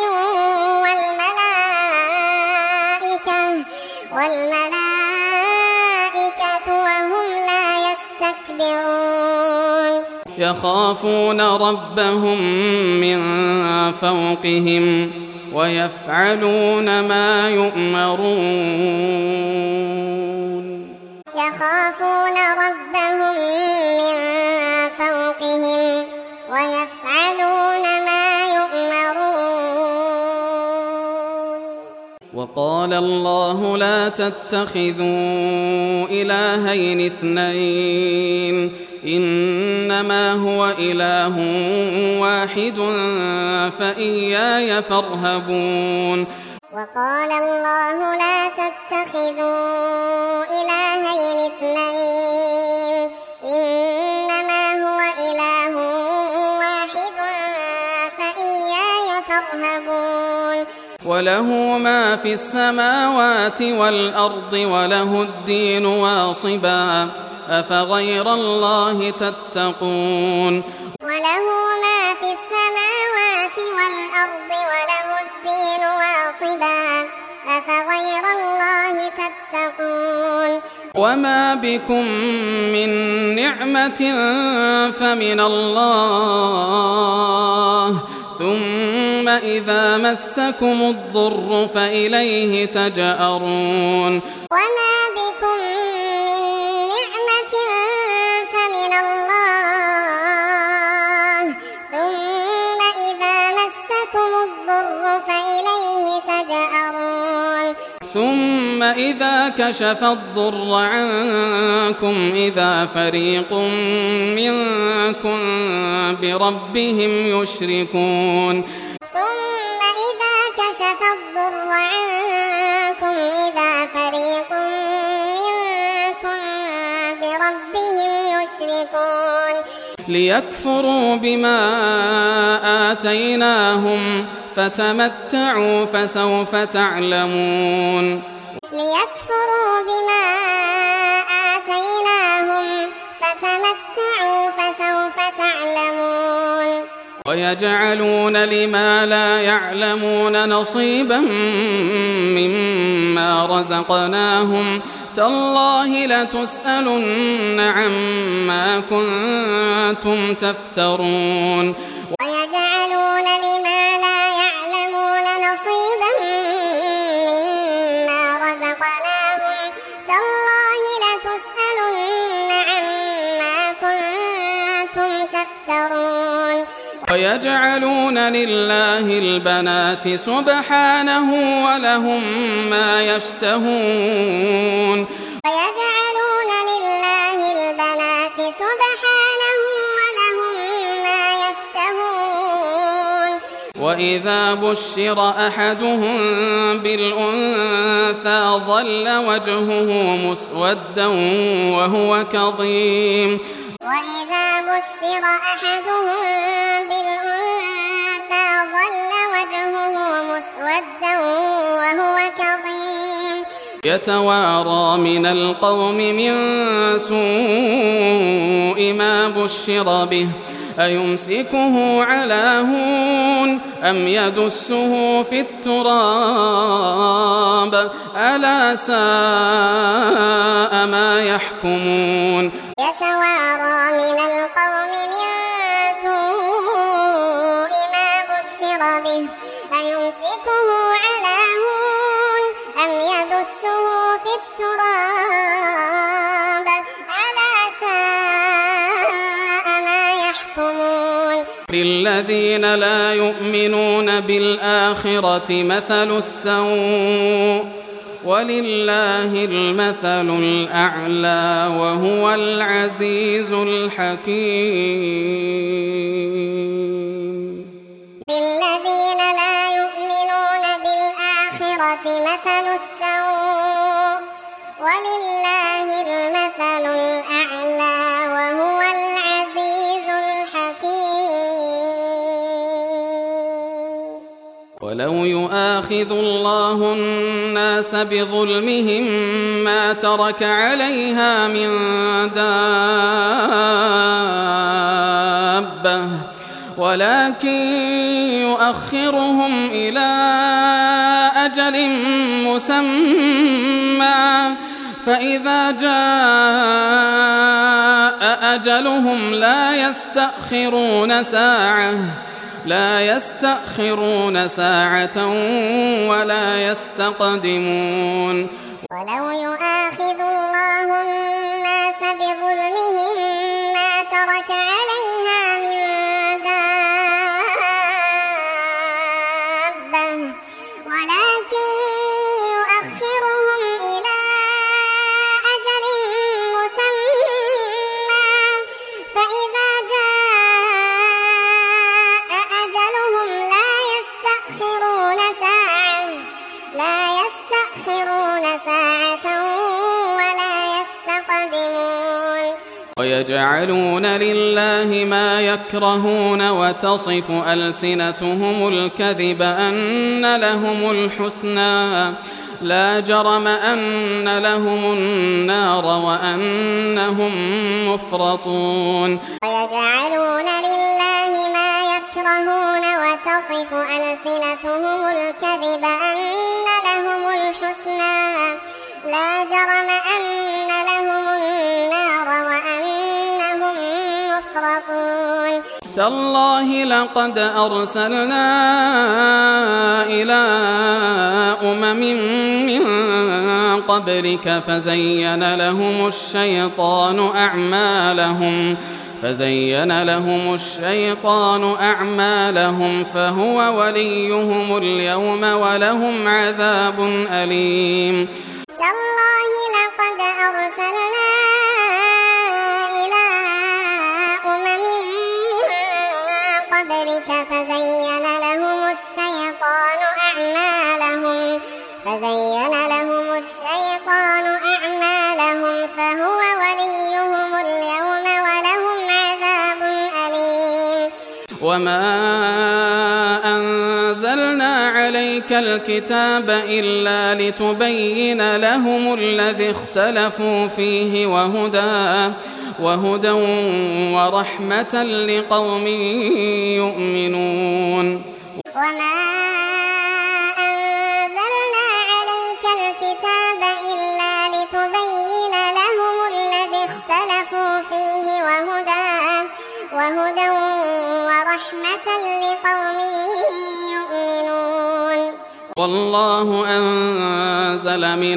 والملائكة وهم لا يستكبرون يخافون ربهم من فوقهم ويفعلون ما يؤمرون يخافون ربهم من فوقهم ويفعلون ما يؤمرون وقال الله لا تتخذوا إلهين اثنين إنما هو إله واحد فإياي فارهبون وقال الله لا تتخذوا إلهين اثنين إنما هو إله واحد فإياي فارهبون وله ما في السماوات والأرض وله الدين واصبا أفغير الله تتقون وله ما في السماوات والأرض وله الدين واصبا أفغير الله تتقون وما بكم من نعمة فمن الله ثم إذا مسكم الضر فإليه تجأرون وما بكم من نعمة فمن الله ثم إذا مسكم الضر فإليه تجأرون ثم إذا كشف الضر عنكم إذا فريق منكم بربهم يشركون ثم إذا كشف الضر عنكم إذا فريق منكم بربهم يشركون ليكفروا بما آتيناهم فتمتعوا فسوف تعلمون ليكفروا بما آتيناهم فتمتعوا فسوف تعلمون ويجعلون لما لا يعلمون نصيبا مما رزقناهم تالله لتسألن عما كنتم تفترون ويجعلون لما لا يعلمون نصيبا مما رزقناهم تالله لتسألن عما كنتم تفترون ويجعلون لله البنات سبحانه ولهم ما يشتهون ويجعلون لله البنات سبحانه ولهم ما يشتهون وإذا بشر أحدهم بالأنثى ظل وجهه مسودا وهو كظيم وإذا بشر أحدهم بالأنثى ظل وجهه مسودا وهو كظيم يتوارى من القوم من سوء ما بشر به أيمسكه على هون أم يدسه في التراب ألا ساء ما يحكمون يتوارى من القوم من سوء ما بشر به أيمسكه على هون أم يدسه في التراب ألا ساء ما يحكمون للذين لا يؤمنون بالآخرة مثل السوء ولله المثل الأعلى وهو العزيز الحكيم للذين لا يؤمنون بالآخرة مثل السوء ولله المثل الأعلى وهو العزيز الحكيم ولو يؤاخذ الله الناس بظلمهم ما ترك عليها من دابة ولكن يؤخرهم إلى أجل مسمى فإذا جاء أجلهم لا يستأخرون ساعة ولا يستقدمون ولو يؤاخذ الله الناس بظلمهم ما ترك عليها من دابة ولكن يؤخرهم إلى أجل مسمى فإذا جاء أجلهم لا يستأخرون ساعة ولا يستقدمون ويجعلون لله ما يكرهون وتصف ألسنتهم الكذب أن لهم الحسنى لا جرم أن لهم النار وأنهم مفرطون ويجعلون لله ما يكرهون وتصف ألسنتهم الكذب أن لهم الحسنى لا جرم أن لهم النار وأنهم مفرطون تالله لقد أرسلنا إلى أمم من قبلك فزين لهم الشيطان أعمالهم فهو وليهم اليوم ولهم عذاب أليم تالله لقد أرسلنا إلى أمم من قبلك فزين لهم الشيطان أعمالهم فهو وليهم اليوم ولهم عذاب أليم وما أنزلنا عليك الكتاب إلا لتبين لهم الذي اختلفوا فيه وهدى ورحمة لقوم يؤمنون وما أنزلنا عليك الكتاب إلا لتبين لهم الذي اختلفوا فيه وهدى ورحمة لقوم يؤمنون والله أنزل من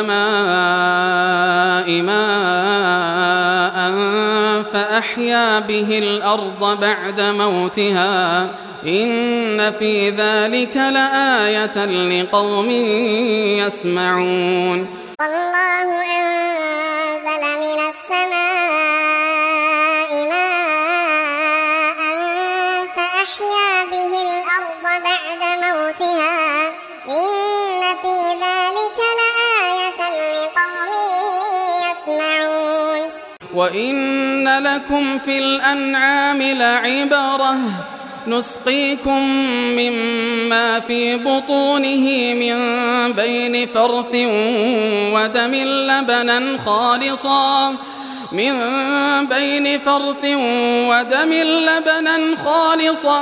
السماء ماء فأحيا به الأرض بعد موتها إن في ذلك لآية لقوم يسمعون والله أنزل من السماء ماء فأحيا به الأرض بعد موتها إن في ذلك لآية لقوم يسمعون وإن لكم في الأنعام لعبرة نسقيكم مما في بطونه من بين فرث ودم لبنا خالصا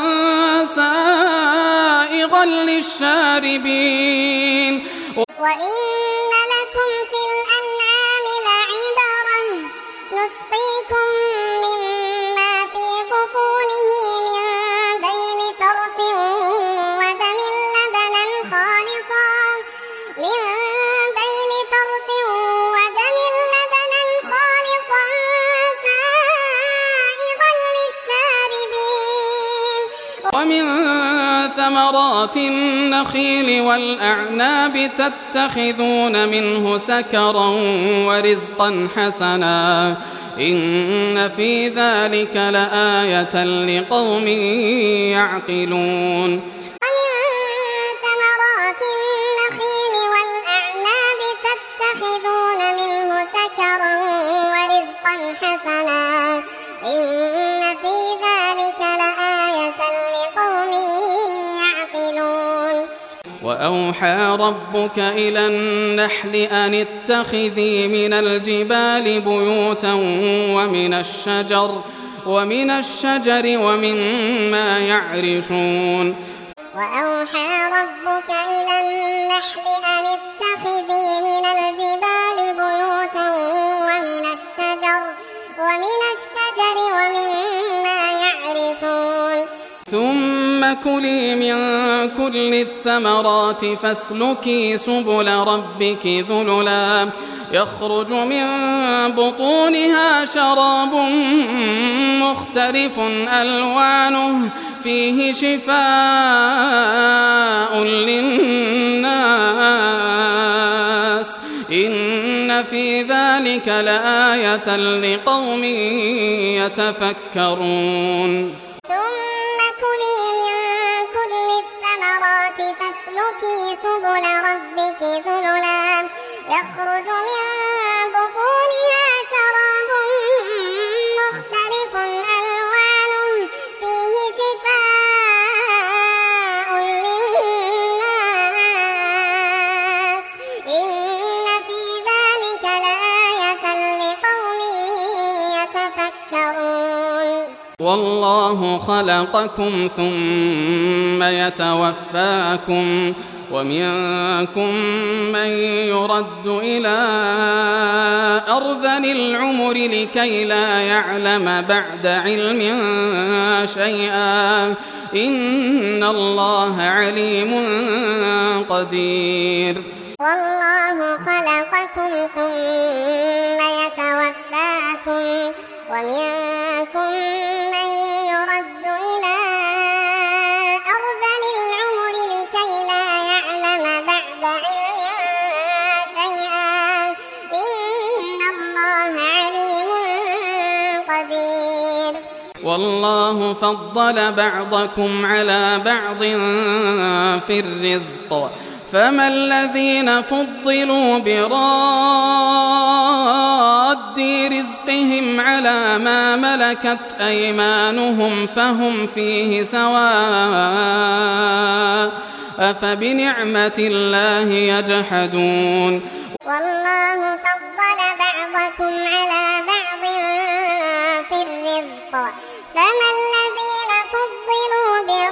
سائغا للشاربين وإن لكم في الأنعام لعبرة نسقيكم مما في بطونه من بين فرث ودم لبنا خالصا سائغا للشاربين ومن ثمرات النخيل والأعناب تتخذون منه سكرا ورزقا حسنا إن في ذلك لآية لقوم يعقلون ومن ثمرات النخيل والأعناب تتخذون منه سكرا ورزقا حسنا إن في ذلك لآية لقوم يعقلون وأوحى ربك إلى النحل أن اتخذي من الجبال بيوتا ومن الشجر ومما يعرشون وأوحى ربك إلى النحل أن اتخذي من الجبال بيوتا ومن الشجر ومما يعرشون ثم كلي من كل الثمرات فاسلكي سبل ربك ذللا يخرج من بطونها شراب مختلف ألوانه فيه شفاء للناس إن في ذلك لآية لقوم يتفكرون ثم كلي من كل الثمرات فاسلكي سبل ربك ذللا يخرج من بطونها شراب مختلف ألوانه فيه شفاء للناس إن في ذلك لآية لقوم يتفكرون والله خلقكم ثم يتوفاكم ومنكم من يرد إلى أرذل العمر لكي لا يعلم بعد علم شيئا إن الله عليم قدير والله خلقكم ثم يتوفاكم ومنكم من يرد إلى أرذل العمر لكي لا يعلم بعد علم شيئا إن الله عليم قدير والله فضل بعضكم على بعض في الرزق فما الذين فضلوا براد رزقهم على ما ملكت أيمانهم فهم فيه سواء أفبنعمة الله يجحدون والله فضل بعضكم على بعض في الرزق فما الذين فضلوا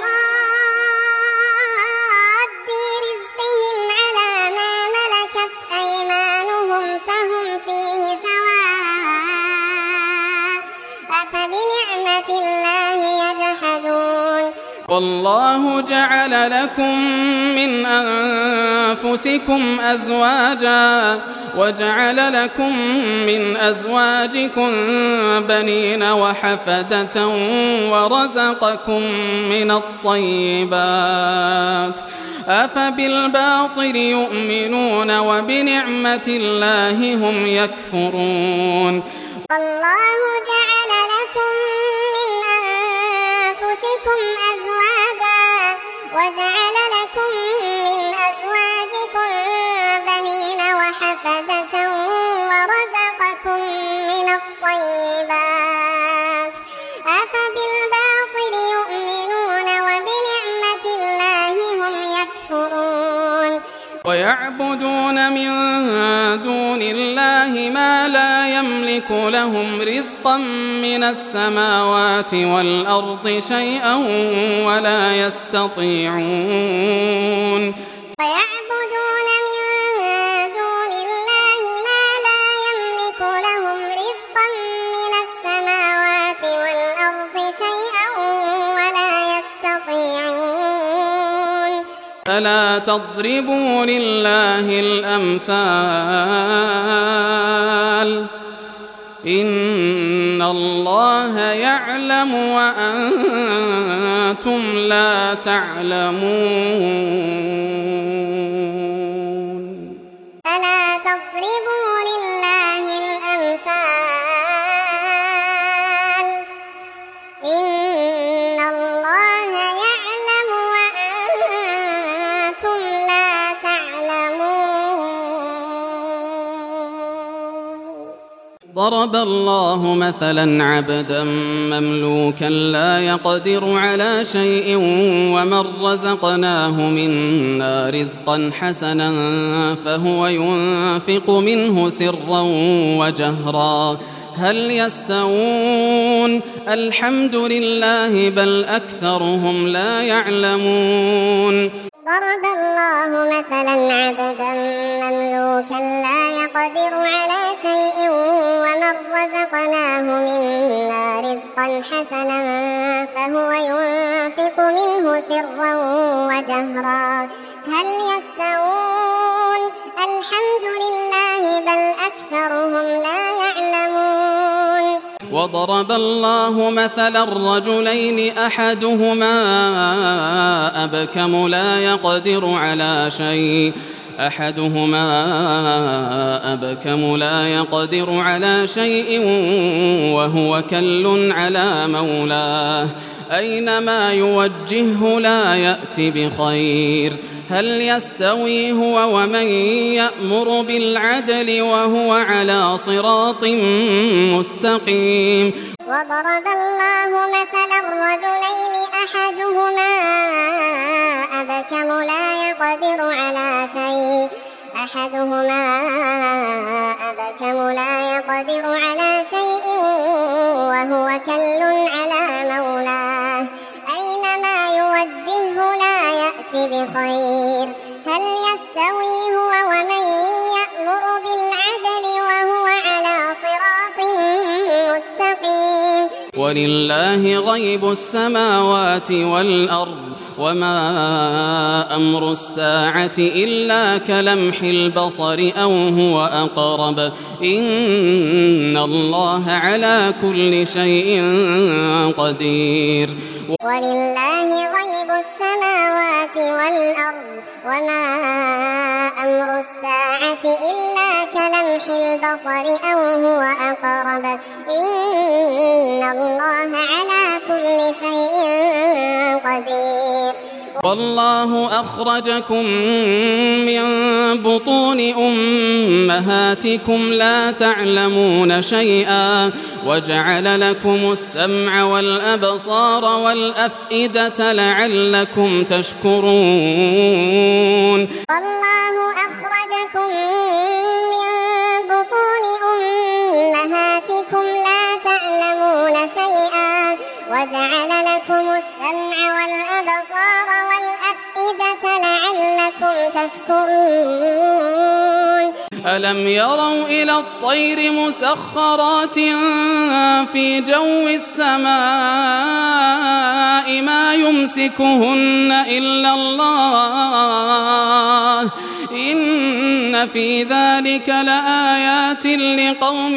براد رزقهم على ما ملكت أيمانهم فهم فيه سواء أفبنعمة الله يجحدون والله جعل لكم من أنفسكم أزواجا وجعل لكم من أزواجكم بنين وحفدة ورزقكم من الطيبات أفبالباطل يؤمنون وبنعمة الله هم يكفرون والله جعل لكم من أنفسكم أزواجا مستفدة ورزقكم من الطيبات أفبالباطل يؤمنون وبنعمة الله هم يكفرون ويعبدون من دون الله ما لا يملك لهم رزقا من السماوات والأرض شيئا ولا يستطيعون ويعبدون من دون الله ما لا يملك لهم رزقا من السماوات والأرض شيئا ولا يستطيعون فلا تضربوا لله الأمثال إن الله يعلم وأنتم لا تعلمون فلا تضربوا لله الأمثال إن الله يعلم وأنتم لا تعلمون ضرب الله مثلا عبدا مملوكا لا يقدر على شيء ومن رزقناه منا رزقا حسنا فهو ينفق منه سرا وجهرا هل يستوون الحمد لله بل أكثرهم لا يعلمون ضرب الله مثلا عبدا مملوكا لا يقدر على شيء ومن رزقناه منا رزقا حسنا فهو ينفق منه سرا وجهرا هل يستوون الحمد لله بل أكثرهم لا يعلمون وضرب الله مثلا رجلين أحدهما أبكم لا يقدر على شيء وهو كل على مولاه أينما يوجهه لا يأتي بخير هل يستوي هو ومن يأمر بالعدل وهو على صراط مستقيم وضرب الله مثلا رجلين أحدهما أبكم لا يقدر على شيء وهو كل على مولاه أينما يوجهه لا يأتي بخير هل يستوي هو ومن يأمر بالعدل وهو على صراط مستقيم ولله غيب السماوات والأرض وما أمر الساعة إلا كلمح البصر أو هو أقرب إن الله على كل شيء قدير ولله غيب السماوات والأرض وما أمر الساعة إلا كلمح البصر أو هو أقرب إن الله على كل شيء قدير والله أخرجكم من بطون أمهاتكم لا تعلمون شيئا وجعل لكم السمع والأبصار والأفئدة لعلكم تشكرون والله أخرجكم من بطون أمهاتكم لا تعلمون شيئا وجعل لكم السمع والأبصار والأفئدة لعلكم تشكرون ألم يروا إلى الطير مسخرات في جو السماء ما يمسكهن إلا الله إن في ذلك لآيات لقوم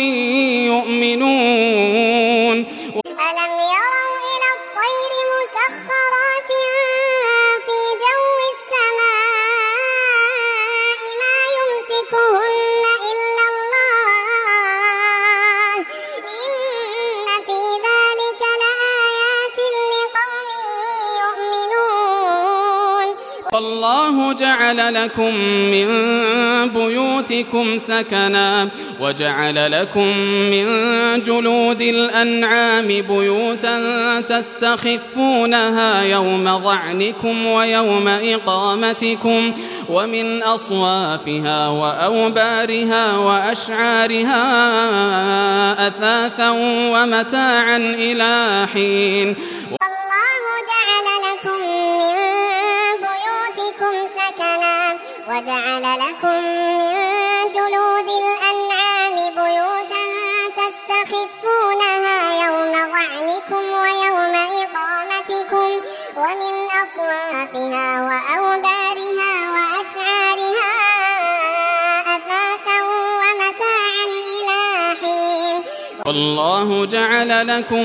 يؤمنون ألم يروا إلى الطير مسخرات في جو السماء ما يمسكهن إلا الله إن في ذلك لآيات لقوم يؤمنون والله جعل لكم من بيوتكم سكنا وجعل لكم من جلود الأنعام بيوتا تستخفونها يوم ظعنكم ويوم إقامتكم ومن أصوافها وأوبارها وأشعارها أثاثا ومتاعا إلى حين. والله جعل لكم من بيوتكم سكنا وجعل لكم من جلود الأنعام بيوتا تستخفونها يوم ظعنكم ويوم إقامتكم ومن أصوافها وأوبارها وأشعارها أثاثا ومتاعا إلى حين. والله جعل لكم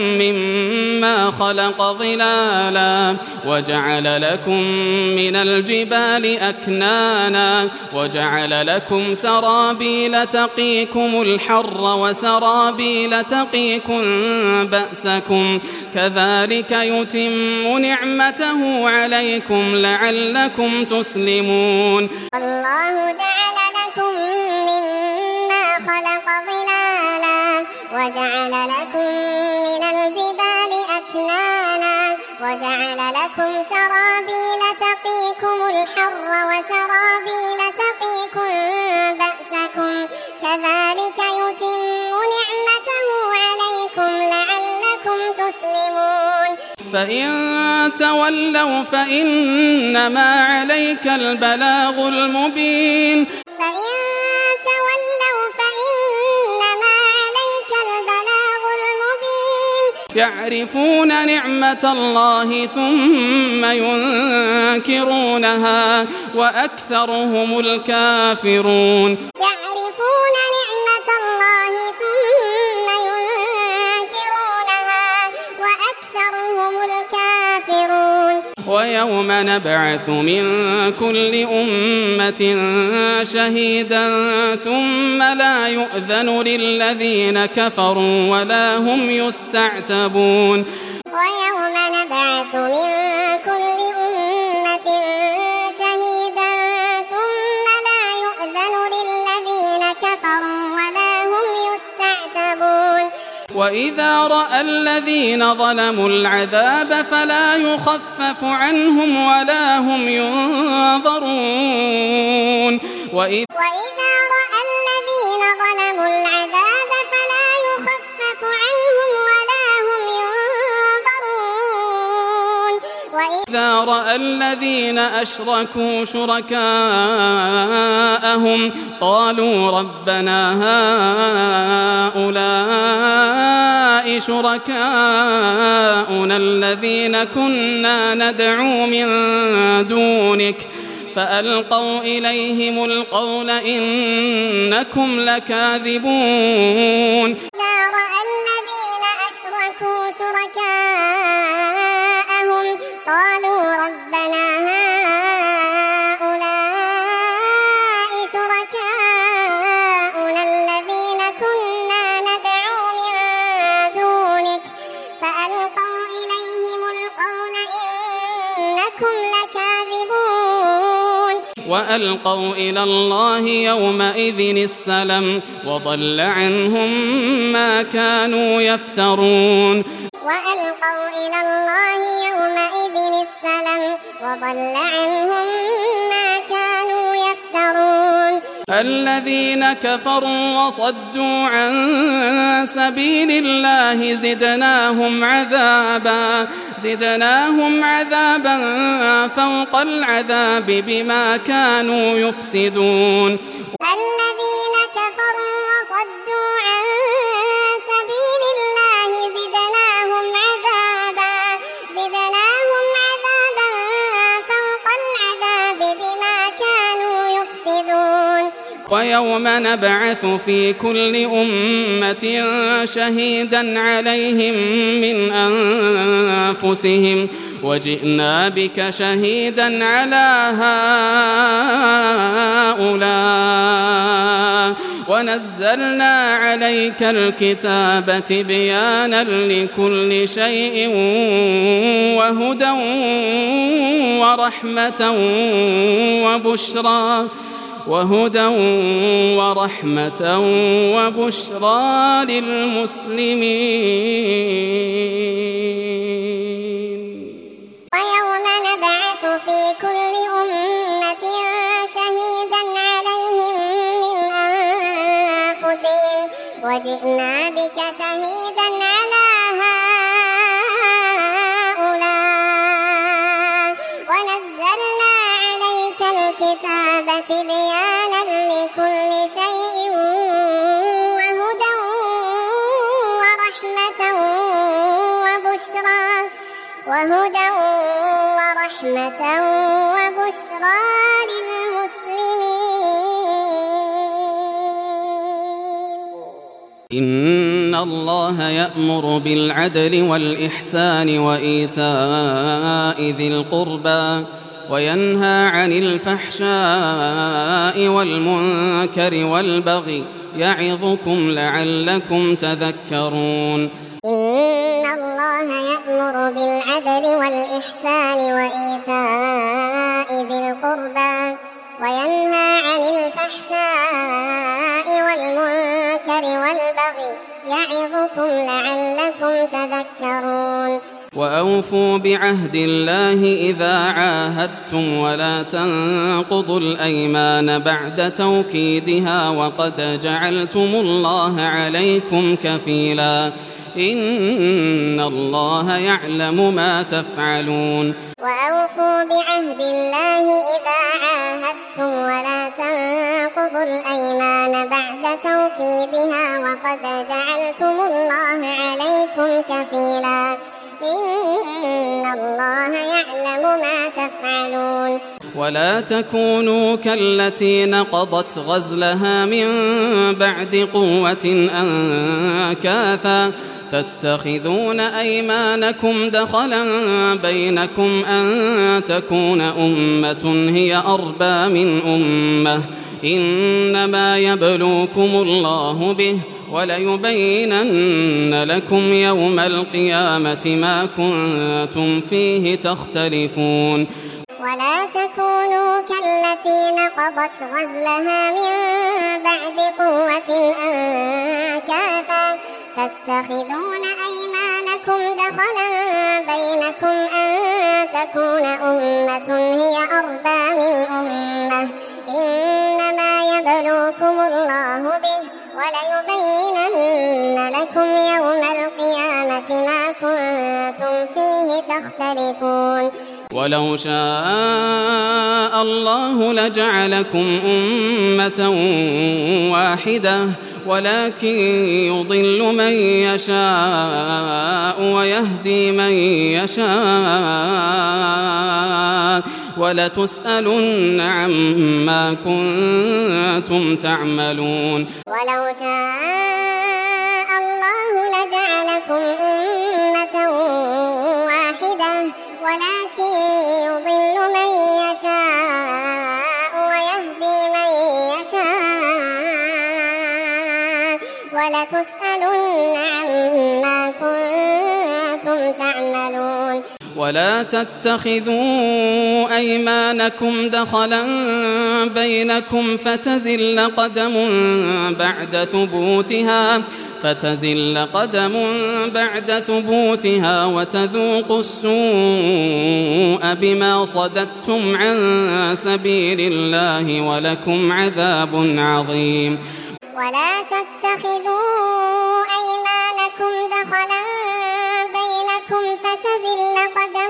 مما خلق ظلالا وجعل لكم من الجبال أكنانا وجعل لكم سرابيل تقيكم الحر وسرابيل تقيكم بأسكم كذلك يتم نعمته عليكم لعلكم تسلمون. الله جعل لكم مما خلق ظلالا وجعل لكم من الجبال أكنانا وجعل لكم سرابيل تقيكم الحر وسرابيل تقيكم بأسكم كذلك يتم نعمته عليكم لعلكم تسلمون. فإن تولوا فإنما عليك البلاغ المبين. فإن تولوا فإنما عليك البلاغ المبين. يعرفون نعمة الله ثم ينكرونها وأكثرهم الكافرون. يعرفون نعمة الله ثم ينكرونها وأكثرهم الكافرون. ويوم نبعث من كل أمة شهيدا ثم لا يؤذن للذين كفروا ولا هم يستعتبون. ويوم نبعث من كل أمة شهيدا ثم لا يؤذن للذين كفروا ولا هم يستعتبون. وإذا رأى الذين ظلموا العذاب فلا يخفف عنهم ولا هم ينظرون. وإذا رأى الذين ظلموا العذاب فلا يخفف عنهم ولا هم ينظرون. وإذا رأى الذين أشركوا شركاءهم قالوا ربنا هؤلاء شركاؤنا الذين كنا ندعو من دونك فألقوا إليهم القول إنكم لكاذبون. إذا رأى الذين أشركوا شركاءهم قالوا ربنا هؤلاء شركاؤنا الذين كنا ندعو من دونك فألقوا إليهم القول إنكم لكاذبون. وألقوا إلى الله يومئذ السلم وضل عنهم ما كانوا يفترون. وألقوا إلى الله يومئذ السلم وضل عنهم ما كانوا يفترون. الذين كفروا وصدوا عن سبيل الله زدناهم عذابا فوق العذاب بما كانوا يفسدون. الذين كفروا وصدوا عن سبيل الله زدناهم عذابا فوق العذاب بما كانوا يفسدون. ويوم نبعث في كل أمة شهيدا عليهم من أنفسهم وجئنا بك شهيدا على هؤلاء ونزلنا عليك الكتاب تبيانا لكل شيء وهدى ورحمة وبشرى للمسلمين. ويوم نبعث في كل أمة شهيدا عليهم من أنفسهم وجئنا بك شهيدا على هؤلاء ونزلنا عليك الكتاب تبيانا لكل شيء وهدى ورحمة وبشرى للمسلمين. إن الله يأمر بالعدل والإحسان وإيتاء ذي القربى وينهى عن الفحشاء والمنكر والبغي يعظكم لعلكم تذكرون. إن الله يأمر بالعدل والإحسان وإيتاء ذي القربى وينهى عن الفحشاء والمنكر والبغي يعظكم لعلكم تذكرون. وأوفوا بعهد الله إذا عاهدتم ولا تنقضوا الأيمان بعد توكيدها وقد جعلتم الله عليكم كفيلا إن الله يعلم ما تفعلون. وأوفوا بعهد الله إذا عاهدتم ولا تنقضوا الأيمان بعد توكيدها وقد جعلتم الله عليكم كفيلا إن الله يعلم ما تفعلون. ولا تكونوا كالتي نقضت غزلها من بعد قوة أنكاثا تتخذون أيمانكم دخلا بينكم أن تكون أمة هي أربى من أمة إنما يبلوكم الله به وليبينن لكم يوم القيامة ما كنتم فيه تختلفون. ولا تكونوا كالتي نقضت غزلها من بعد قوة أنكاثا تتخذون أيمانكم دخلا بينكم أن تكون أمة هي أربى من أمة إنما يبلوكم الله به وليبينن لكم يوم القيامة ما كنتم فيه تختلفون. ولو شاء الله لجعلكم أمة واحدة ولكن يضل من يشاء ويهدي من يشاء ولتسألن عما كنتم تعملون. ولو شاء الله لجعلكم أمة واحدة ولكن يضل من يشاء ويهدي من يشاء ولتسألن عما كنتم تعملون. ولا تتخذوا أيمانكم دخلا بينكم فتزل قدم بعد ثبوتها وتذوقوا السوء بما صددتم عن سبيل الله ولكم عذاب عظيم. ولا تتخذوا أيمانكم دخلا بينكم فتزل قدم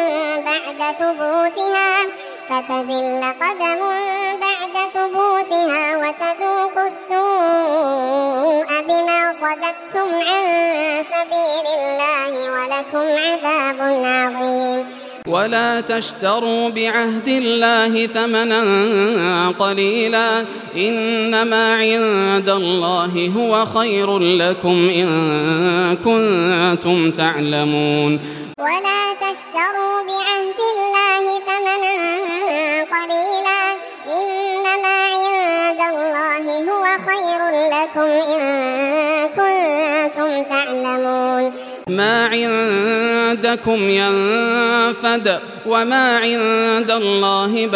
بعد ثبوتها وتذوقوا السوء بما صددتم عن سبيل الله ولكم عذاب عظيم. ولا تشتروا بعهد الله ثمنا قليلا إنما عند الله هو خير لكم إن كنتم تعلمون. ولا تشتروا بعهد الله ثمنا قليلا إنما عند الله هو خير لكم إن كنتم تعلمون ما عندكم ينفد وما عند الله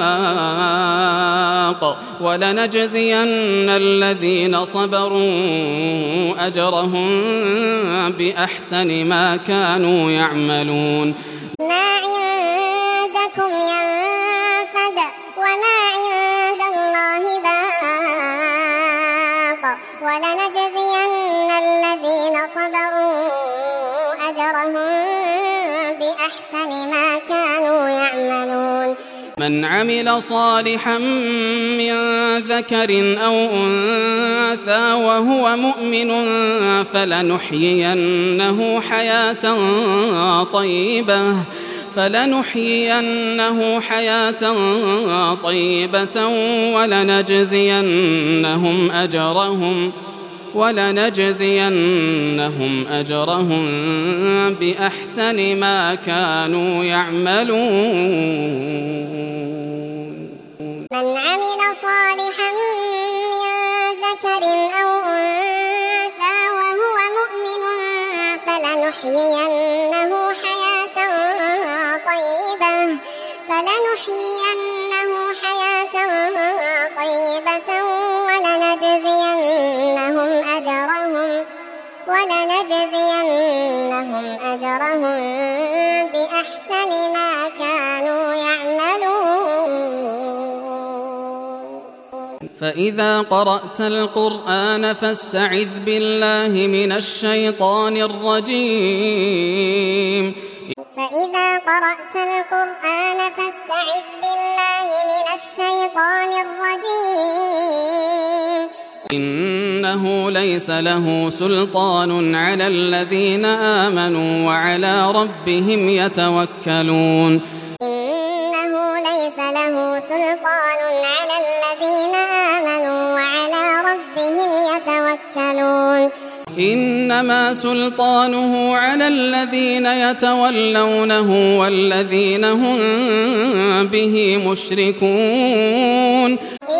باق ولنجزين الذين صبروا أجرهم بأحسن ما كانوا يعملون ما عندكم ينفد وما عند الله باق ولنجزين الذين صبروا أجرهم بأحسن ما كانوا يعملون من عمل صالحا من ذكر أو أنثى وهو مؤمن فلنحيينه حياة طيبة ولنجزينهم أجرهم بأحسن ما كانوا يعملون من عمل صالحا من ذكر أو أنثى وهو مؤمن فلنحيينه حياة طيبة ولنجزينهم أجرهم بأحسن ما كانوا يعملون فإذا قرأت القرآن فاستعذ بالله من الشيطان الرجيم إنه ليس له سلطان على الذين آمنوا وعلى ربهم يتوكلون إنما سلطانه على الذين يتولونه والذين هم به مشركون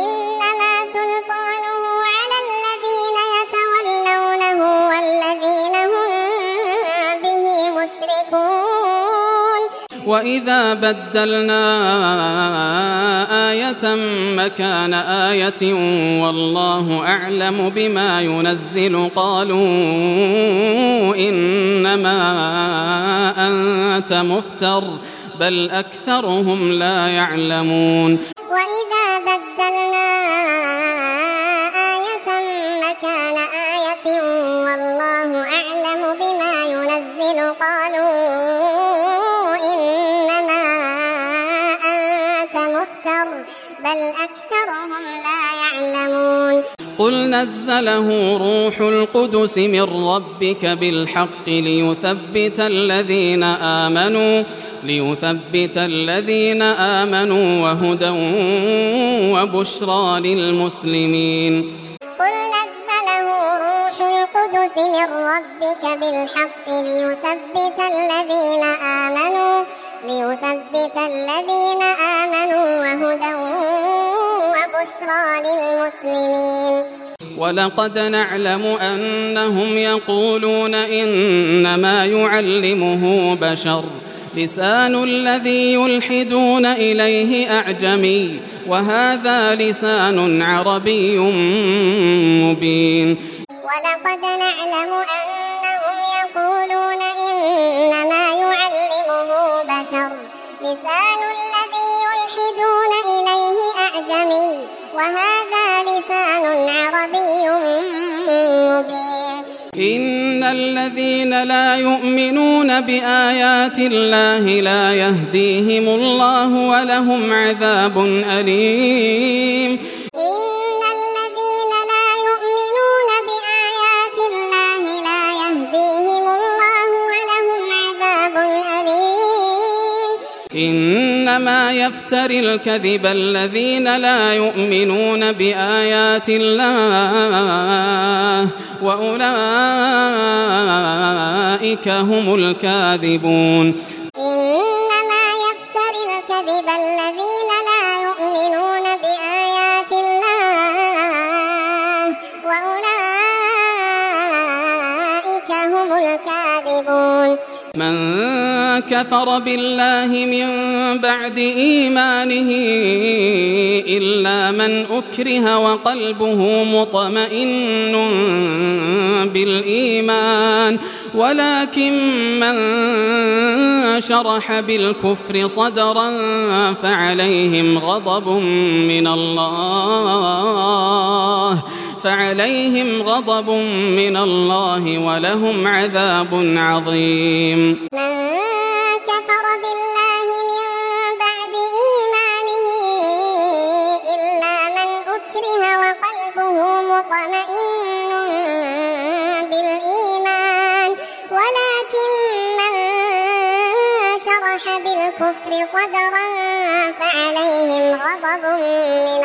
وإذا بدلنا آية مكان آية والله أعلم بما ينزل قالوا إنما أنت مفتر بل أكثرهم لا يعلمون وإذا بدلنا آية مكان آية والله أعلم بما ينزل قالوا بل أكثرهم لا يعلمون قل نزله روح القدس من ربك بالحق ليثبت الذين آمنوا وهدى وبشرى للمسلمين قل نزله روح القدس من ربك بالحق ليثبت الذين آمنوا وهدى وبشرى للمسلمين ولقد نعلم أنهم يقولون إنما يعلمه بشر لسان الذي يلحدون إليه أعجمي وهذا لسان عربي مبين ولقد نعلم أنهم يقولون إنما يعلمه بشر لسان الذي يلحدون إليه أعجمي وهذا لسان عربي مبين إن الذين لا يؤمنون بآيات الله لا يهديهم الله ولهم عذاب أليم إن الذين لا يؤمنون بآيات الله لا يهديهم الله ولهم عذاب أليم إنما يفتري الكذب الذين لا يؤمنون بآيات الله وأولئك هم الكاذبون إن كذب الذين لا يؤمنون بآيات الله وأولئك هم الكاذبون. من كفر بالله من بعد إيمانه إلا من أكره وقلبه مطمئن بالإيمان ولكن من شرح بالكفر صدرا فعليهم غضب من الله ولهم عذاب عظيم. من كفر بالله من بعد إيمانه إلا من أكره وقلبه مطمئن بالإيمان ولكن من شرح بالكفر صدرا فعليهم غضب من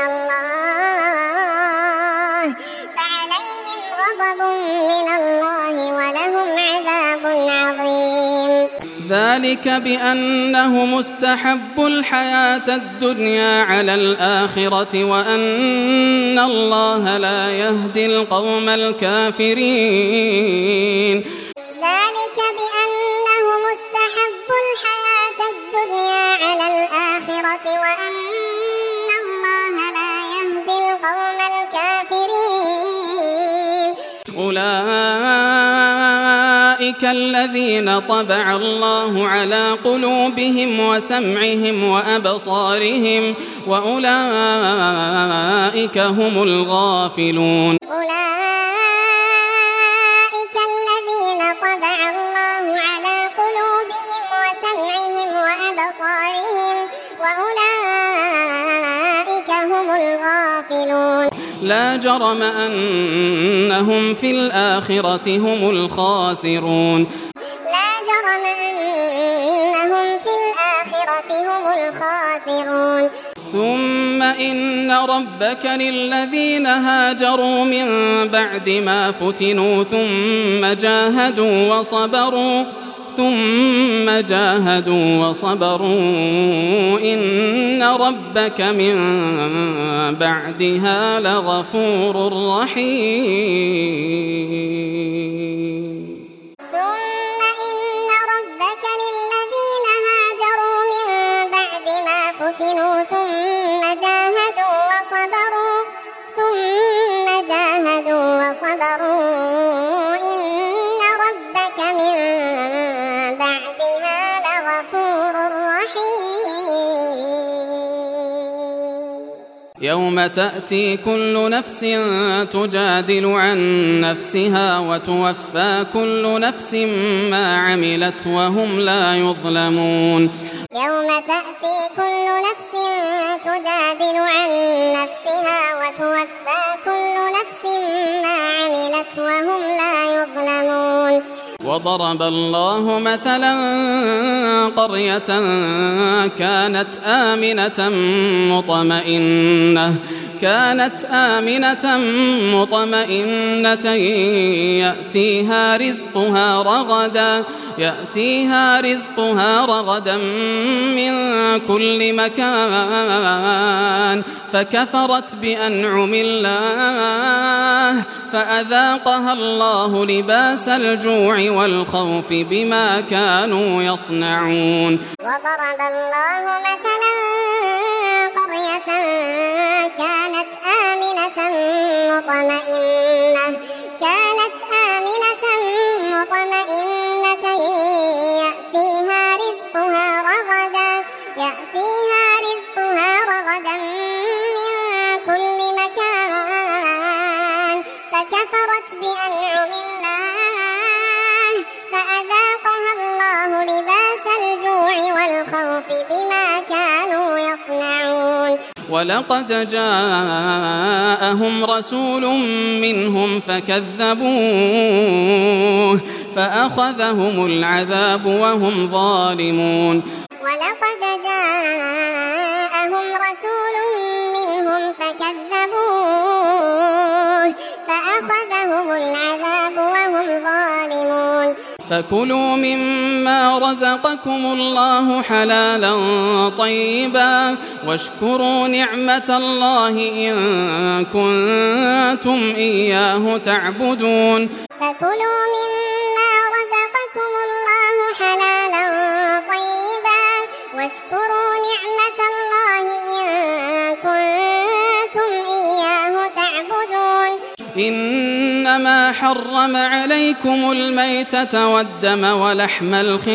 الله ولهم عذاب عظيم. ذلك بأنه مستحب الحياة الدنيا على الآخرة وأن الله لا يهدي القوم الكافرين. ذلك بأنه مستحب الحياة الدنيا على الآخرة وأن الله لا يهدي القوم الكافرين. أولئك الذين طبع الله على قلوبهم وسمعهم وأبصارهم وأولئك هم الغافلون. أولئك الذين طبع الله على قلوبهم وسمعهم وأبصارهم وأولئك هم الغافلون. لا جرم أنهم في الآخرة هم الخاسرون. لا جرم أنهم في الآخرة هم الخاسرون. ثم إن ربك للذين هاجروا من بعد ما فتنوا ثم جاهدوا وصبروا إن ربك من بعدها لغفور رحيم. ثم إن ربك للذين هاجروا من بعد ما فتنوا ثم جاهدوا وصبروا إن ربك من بعدها لغفور رحيم. يوم تأتي كل نفس تجادل عن نفسها وتوفى كل نفس ما عملت وهم لا يظلمون. يوم تأتي كل نفس تجادل عن نفسها وتوفى كل نفس ما عملت وهم لا يظلمون. وضرب الله مثلا قرية كانت مطمئنة يأتيها رزقها رغدا من كل مكان فكفرت بأنعم الله فأذاقها الله لباس الجوع والخوف بما كانوا يصنعون. وضرب الله مثلا قرية كانت آمنة مطمئنة يأتيها رزقها رغدا من كل مكان فكفرت بأنعم الله فأذاقها الله لباس الجوع والخوف بما كانوا يصنعون. ولقد جاءهم رسول منهم فكذبوه فأخذهم العذاب وهم ظالمون. ولقد جاءهم رسول منهم فكذبوه فأخذهم العذاب وهم ظالمون. فكلوا مما رزقكم الله حلالا طيبا واشكروا نعمة الله إن كنتم إياه تعبدون فكلوا مما رزقكم الله حلالا طيبا واشكروا نعمة الله إن كنتم إياه تعبدون إنما حرم عليكم الميتة والدم ولحم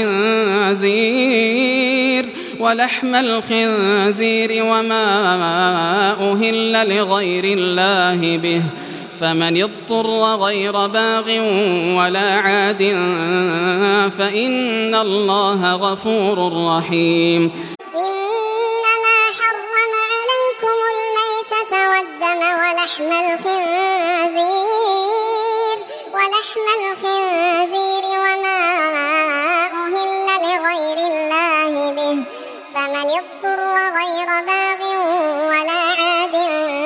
الخنزير وما أهل لغير الله به فمن اضطر غير باغ ولا عاد فإن الله غفور رحيم إنما حرم عليكم الميتة والدم ولحم الخنزير وما أهل لغير الله به فمن اضطر غير باغ ولا عاد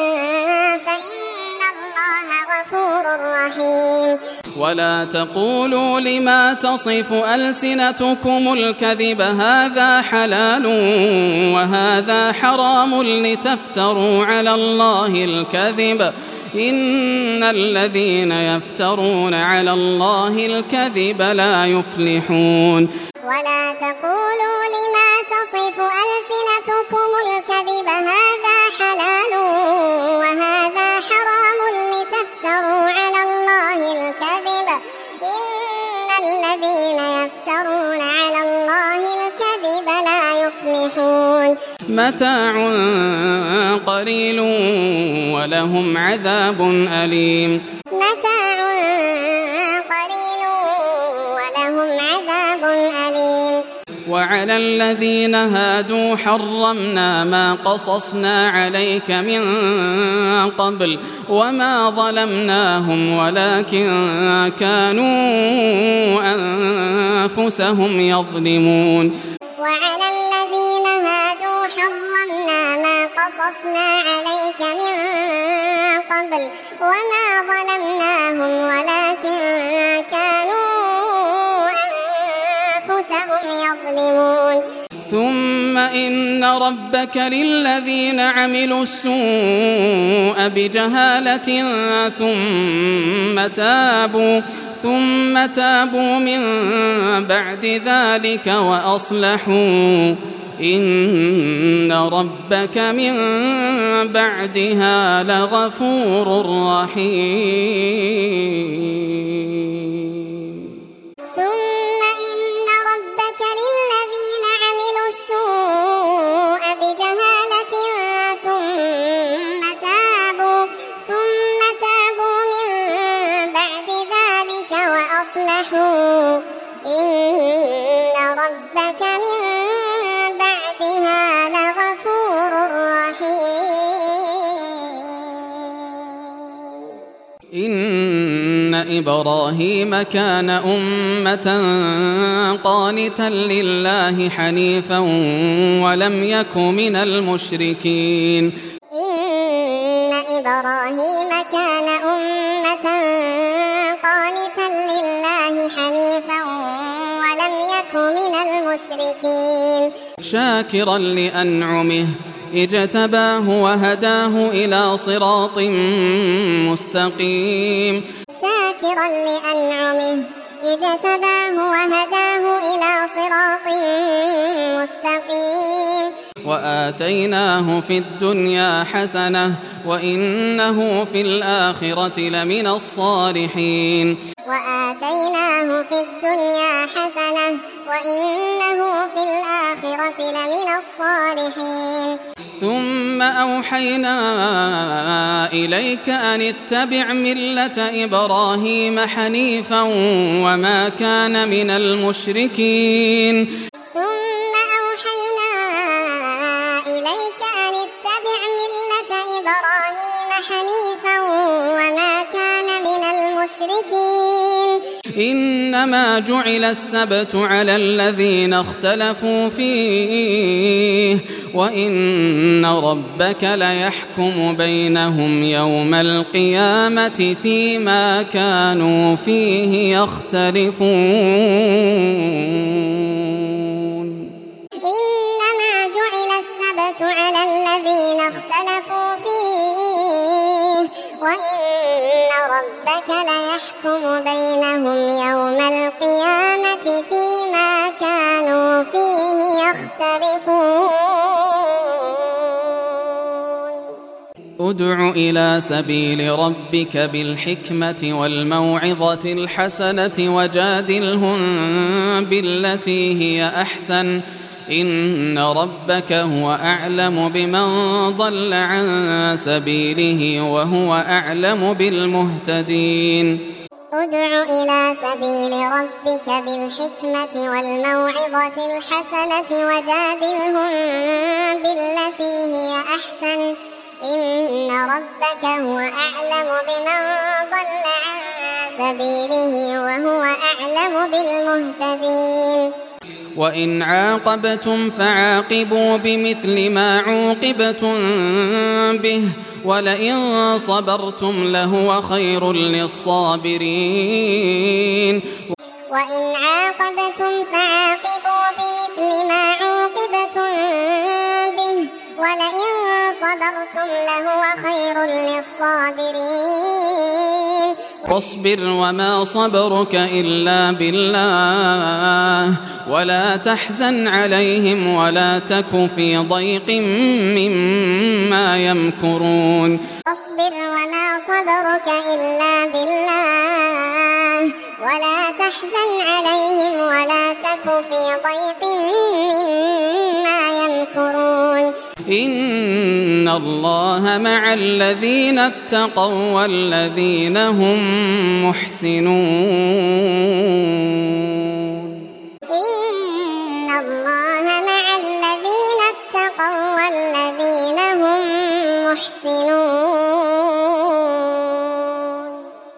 فإن الله غفور رحيم ولا تقولوا لما تصف ألسنتكم الكذب هذا حلال وهذا حرام لتفتروا على الله الكذب إن الذين يفترون على الله الكذب لا يفلحون ولا تقولوا لما تصف ألسنتكم الكذب هذا حلال وهذا حرام لتفتروا على الله الكذب إن الذين يفترون على الله الكذب لا يفلحون متاع قليل ولهم عذاب أليم متاع قليل ولهم عذاب أليم وعلى الذين هادوا حرمنا ما قصصنا عليك من قبل وما ظلمناهم ولكن كانوا أنفسهم يظلمون وعلى الذين هادوا حرمنا ما قصصنا عليك من قبل وما ظلمناهم ولكن كانوا أنفسهم يظلمون ثم إن ربك للذين عملوا السوء بجهالة ثم تابوا من بعد ذلك وأصلحوا إن ربك من بعدها لغفور رحيم ثم إن ربك للذين عملوا السوء بجهالة ثم تابوا من بعد ذلك وأصلحوا إن ربك من بعدها لغفور رحيم إن إبراهيم كان أمة قانتا لله حنيفا ولم يك من المشركين إن إبراهيم كان أمة قانتا لله حنيفا ولم يك من المشركين شاكرا لأنعمه اجتباه وهداه إلى صراط مستقيم شاكرا لأنعمه اجتباه وهداه إلى صراط مستقيم وآتيناه في الدنيا حسنة وإنه في الآخرة لمن الصالحين وآتيناه في الدنيا حسنة وإنه في الآخرة لمن الصالحين ثم أوحينا إليك أن اتبع ملة إبراهيم حنيفا وما كان من المشركين ثم أوحينا إليك أن اتبع ملة إبراهيم حنيفا وما كان من المشركين إنما جعل السبت على الذين اختلفوا فيه وإن ربك ليحكم بينهم يوم القيامة فيما كانوا فيه يختلفون. إنما جعل السبت على الذين اختلفوا فيه وإن ربك ليحكم بينهم يوم القيامة فيما كانوا فيه يختلفون. ادع إلى سبيل ربك بالحكمة والموعظة الحسنة وجادلهم بالتي هي أحسن إن ربك هو أعلم بمن ضل عن سبيله وهو أعلم بالمهتدين. ادع إلى سبيل ربك بالحكمة والموعظة الحسنة وجادلهم بالتي هي أحسن إن ربك هو أعلم بمن ضل عن سبيله وهو أعلم بالمهتدين. وإن عاقبتم فعاقبوا بمثل ما عوقبتم به ولئن صبرتم لهو خير للصابرين. وإن عاقبتم فعاقبوا بمثل ما عوقبتم به ولئن صبرتم لهو خير للصابرين. واصبر وما صبرك إلا بالله ولا تحزن عليهم ولا تك في ضيق مما يمكرون. واصبر وما صبرك إلا بالله ولا تحزن عليهم ولا تك في ضيق مما يمكرون. إن الله مع الذين اتقوا والذين هم محسنون. إن الله مع الذين اتقوا والذين هم محسنون.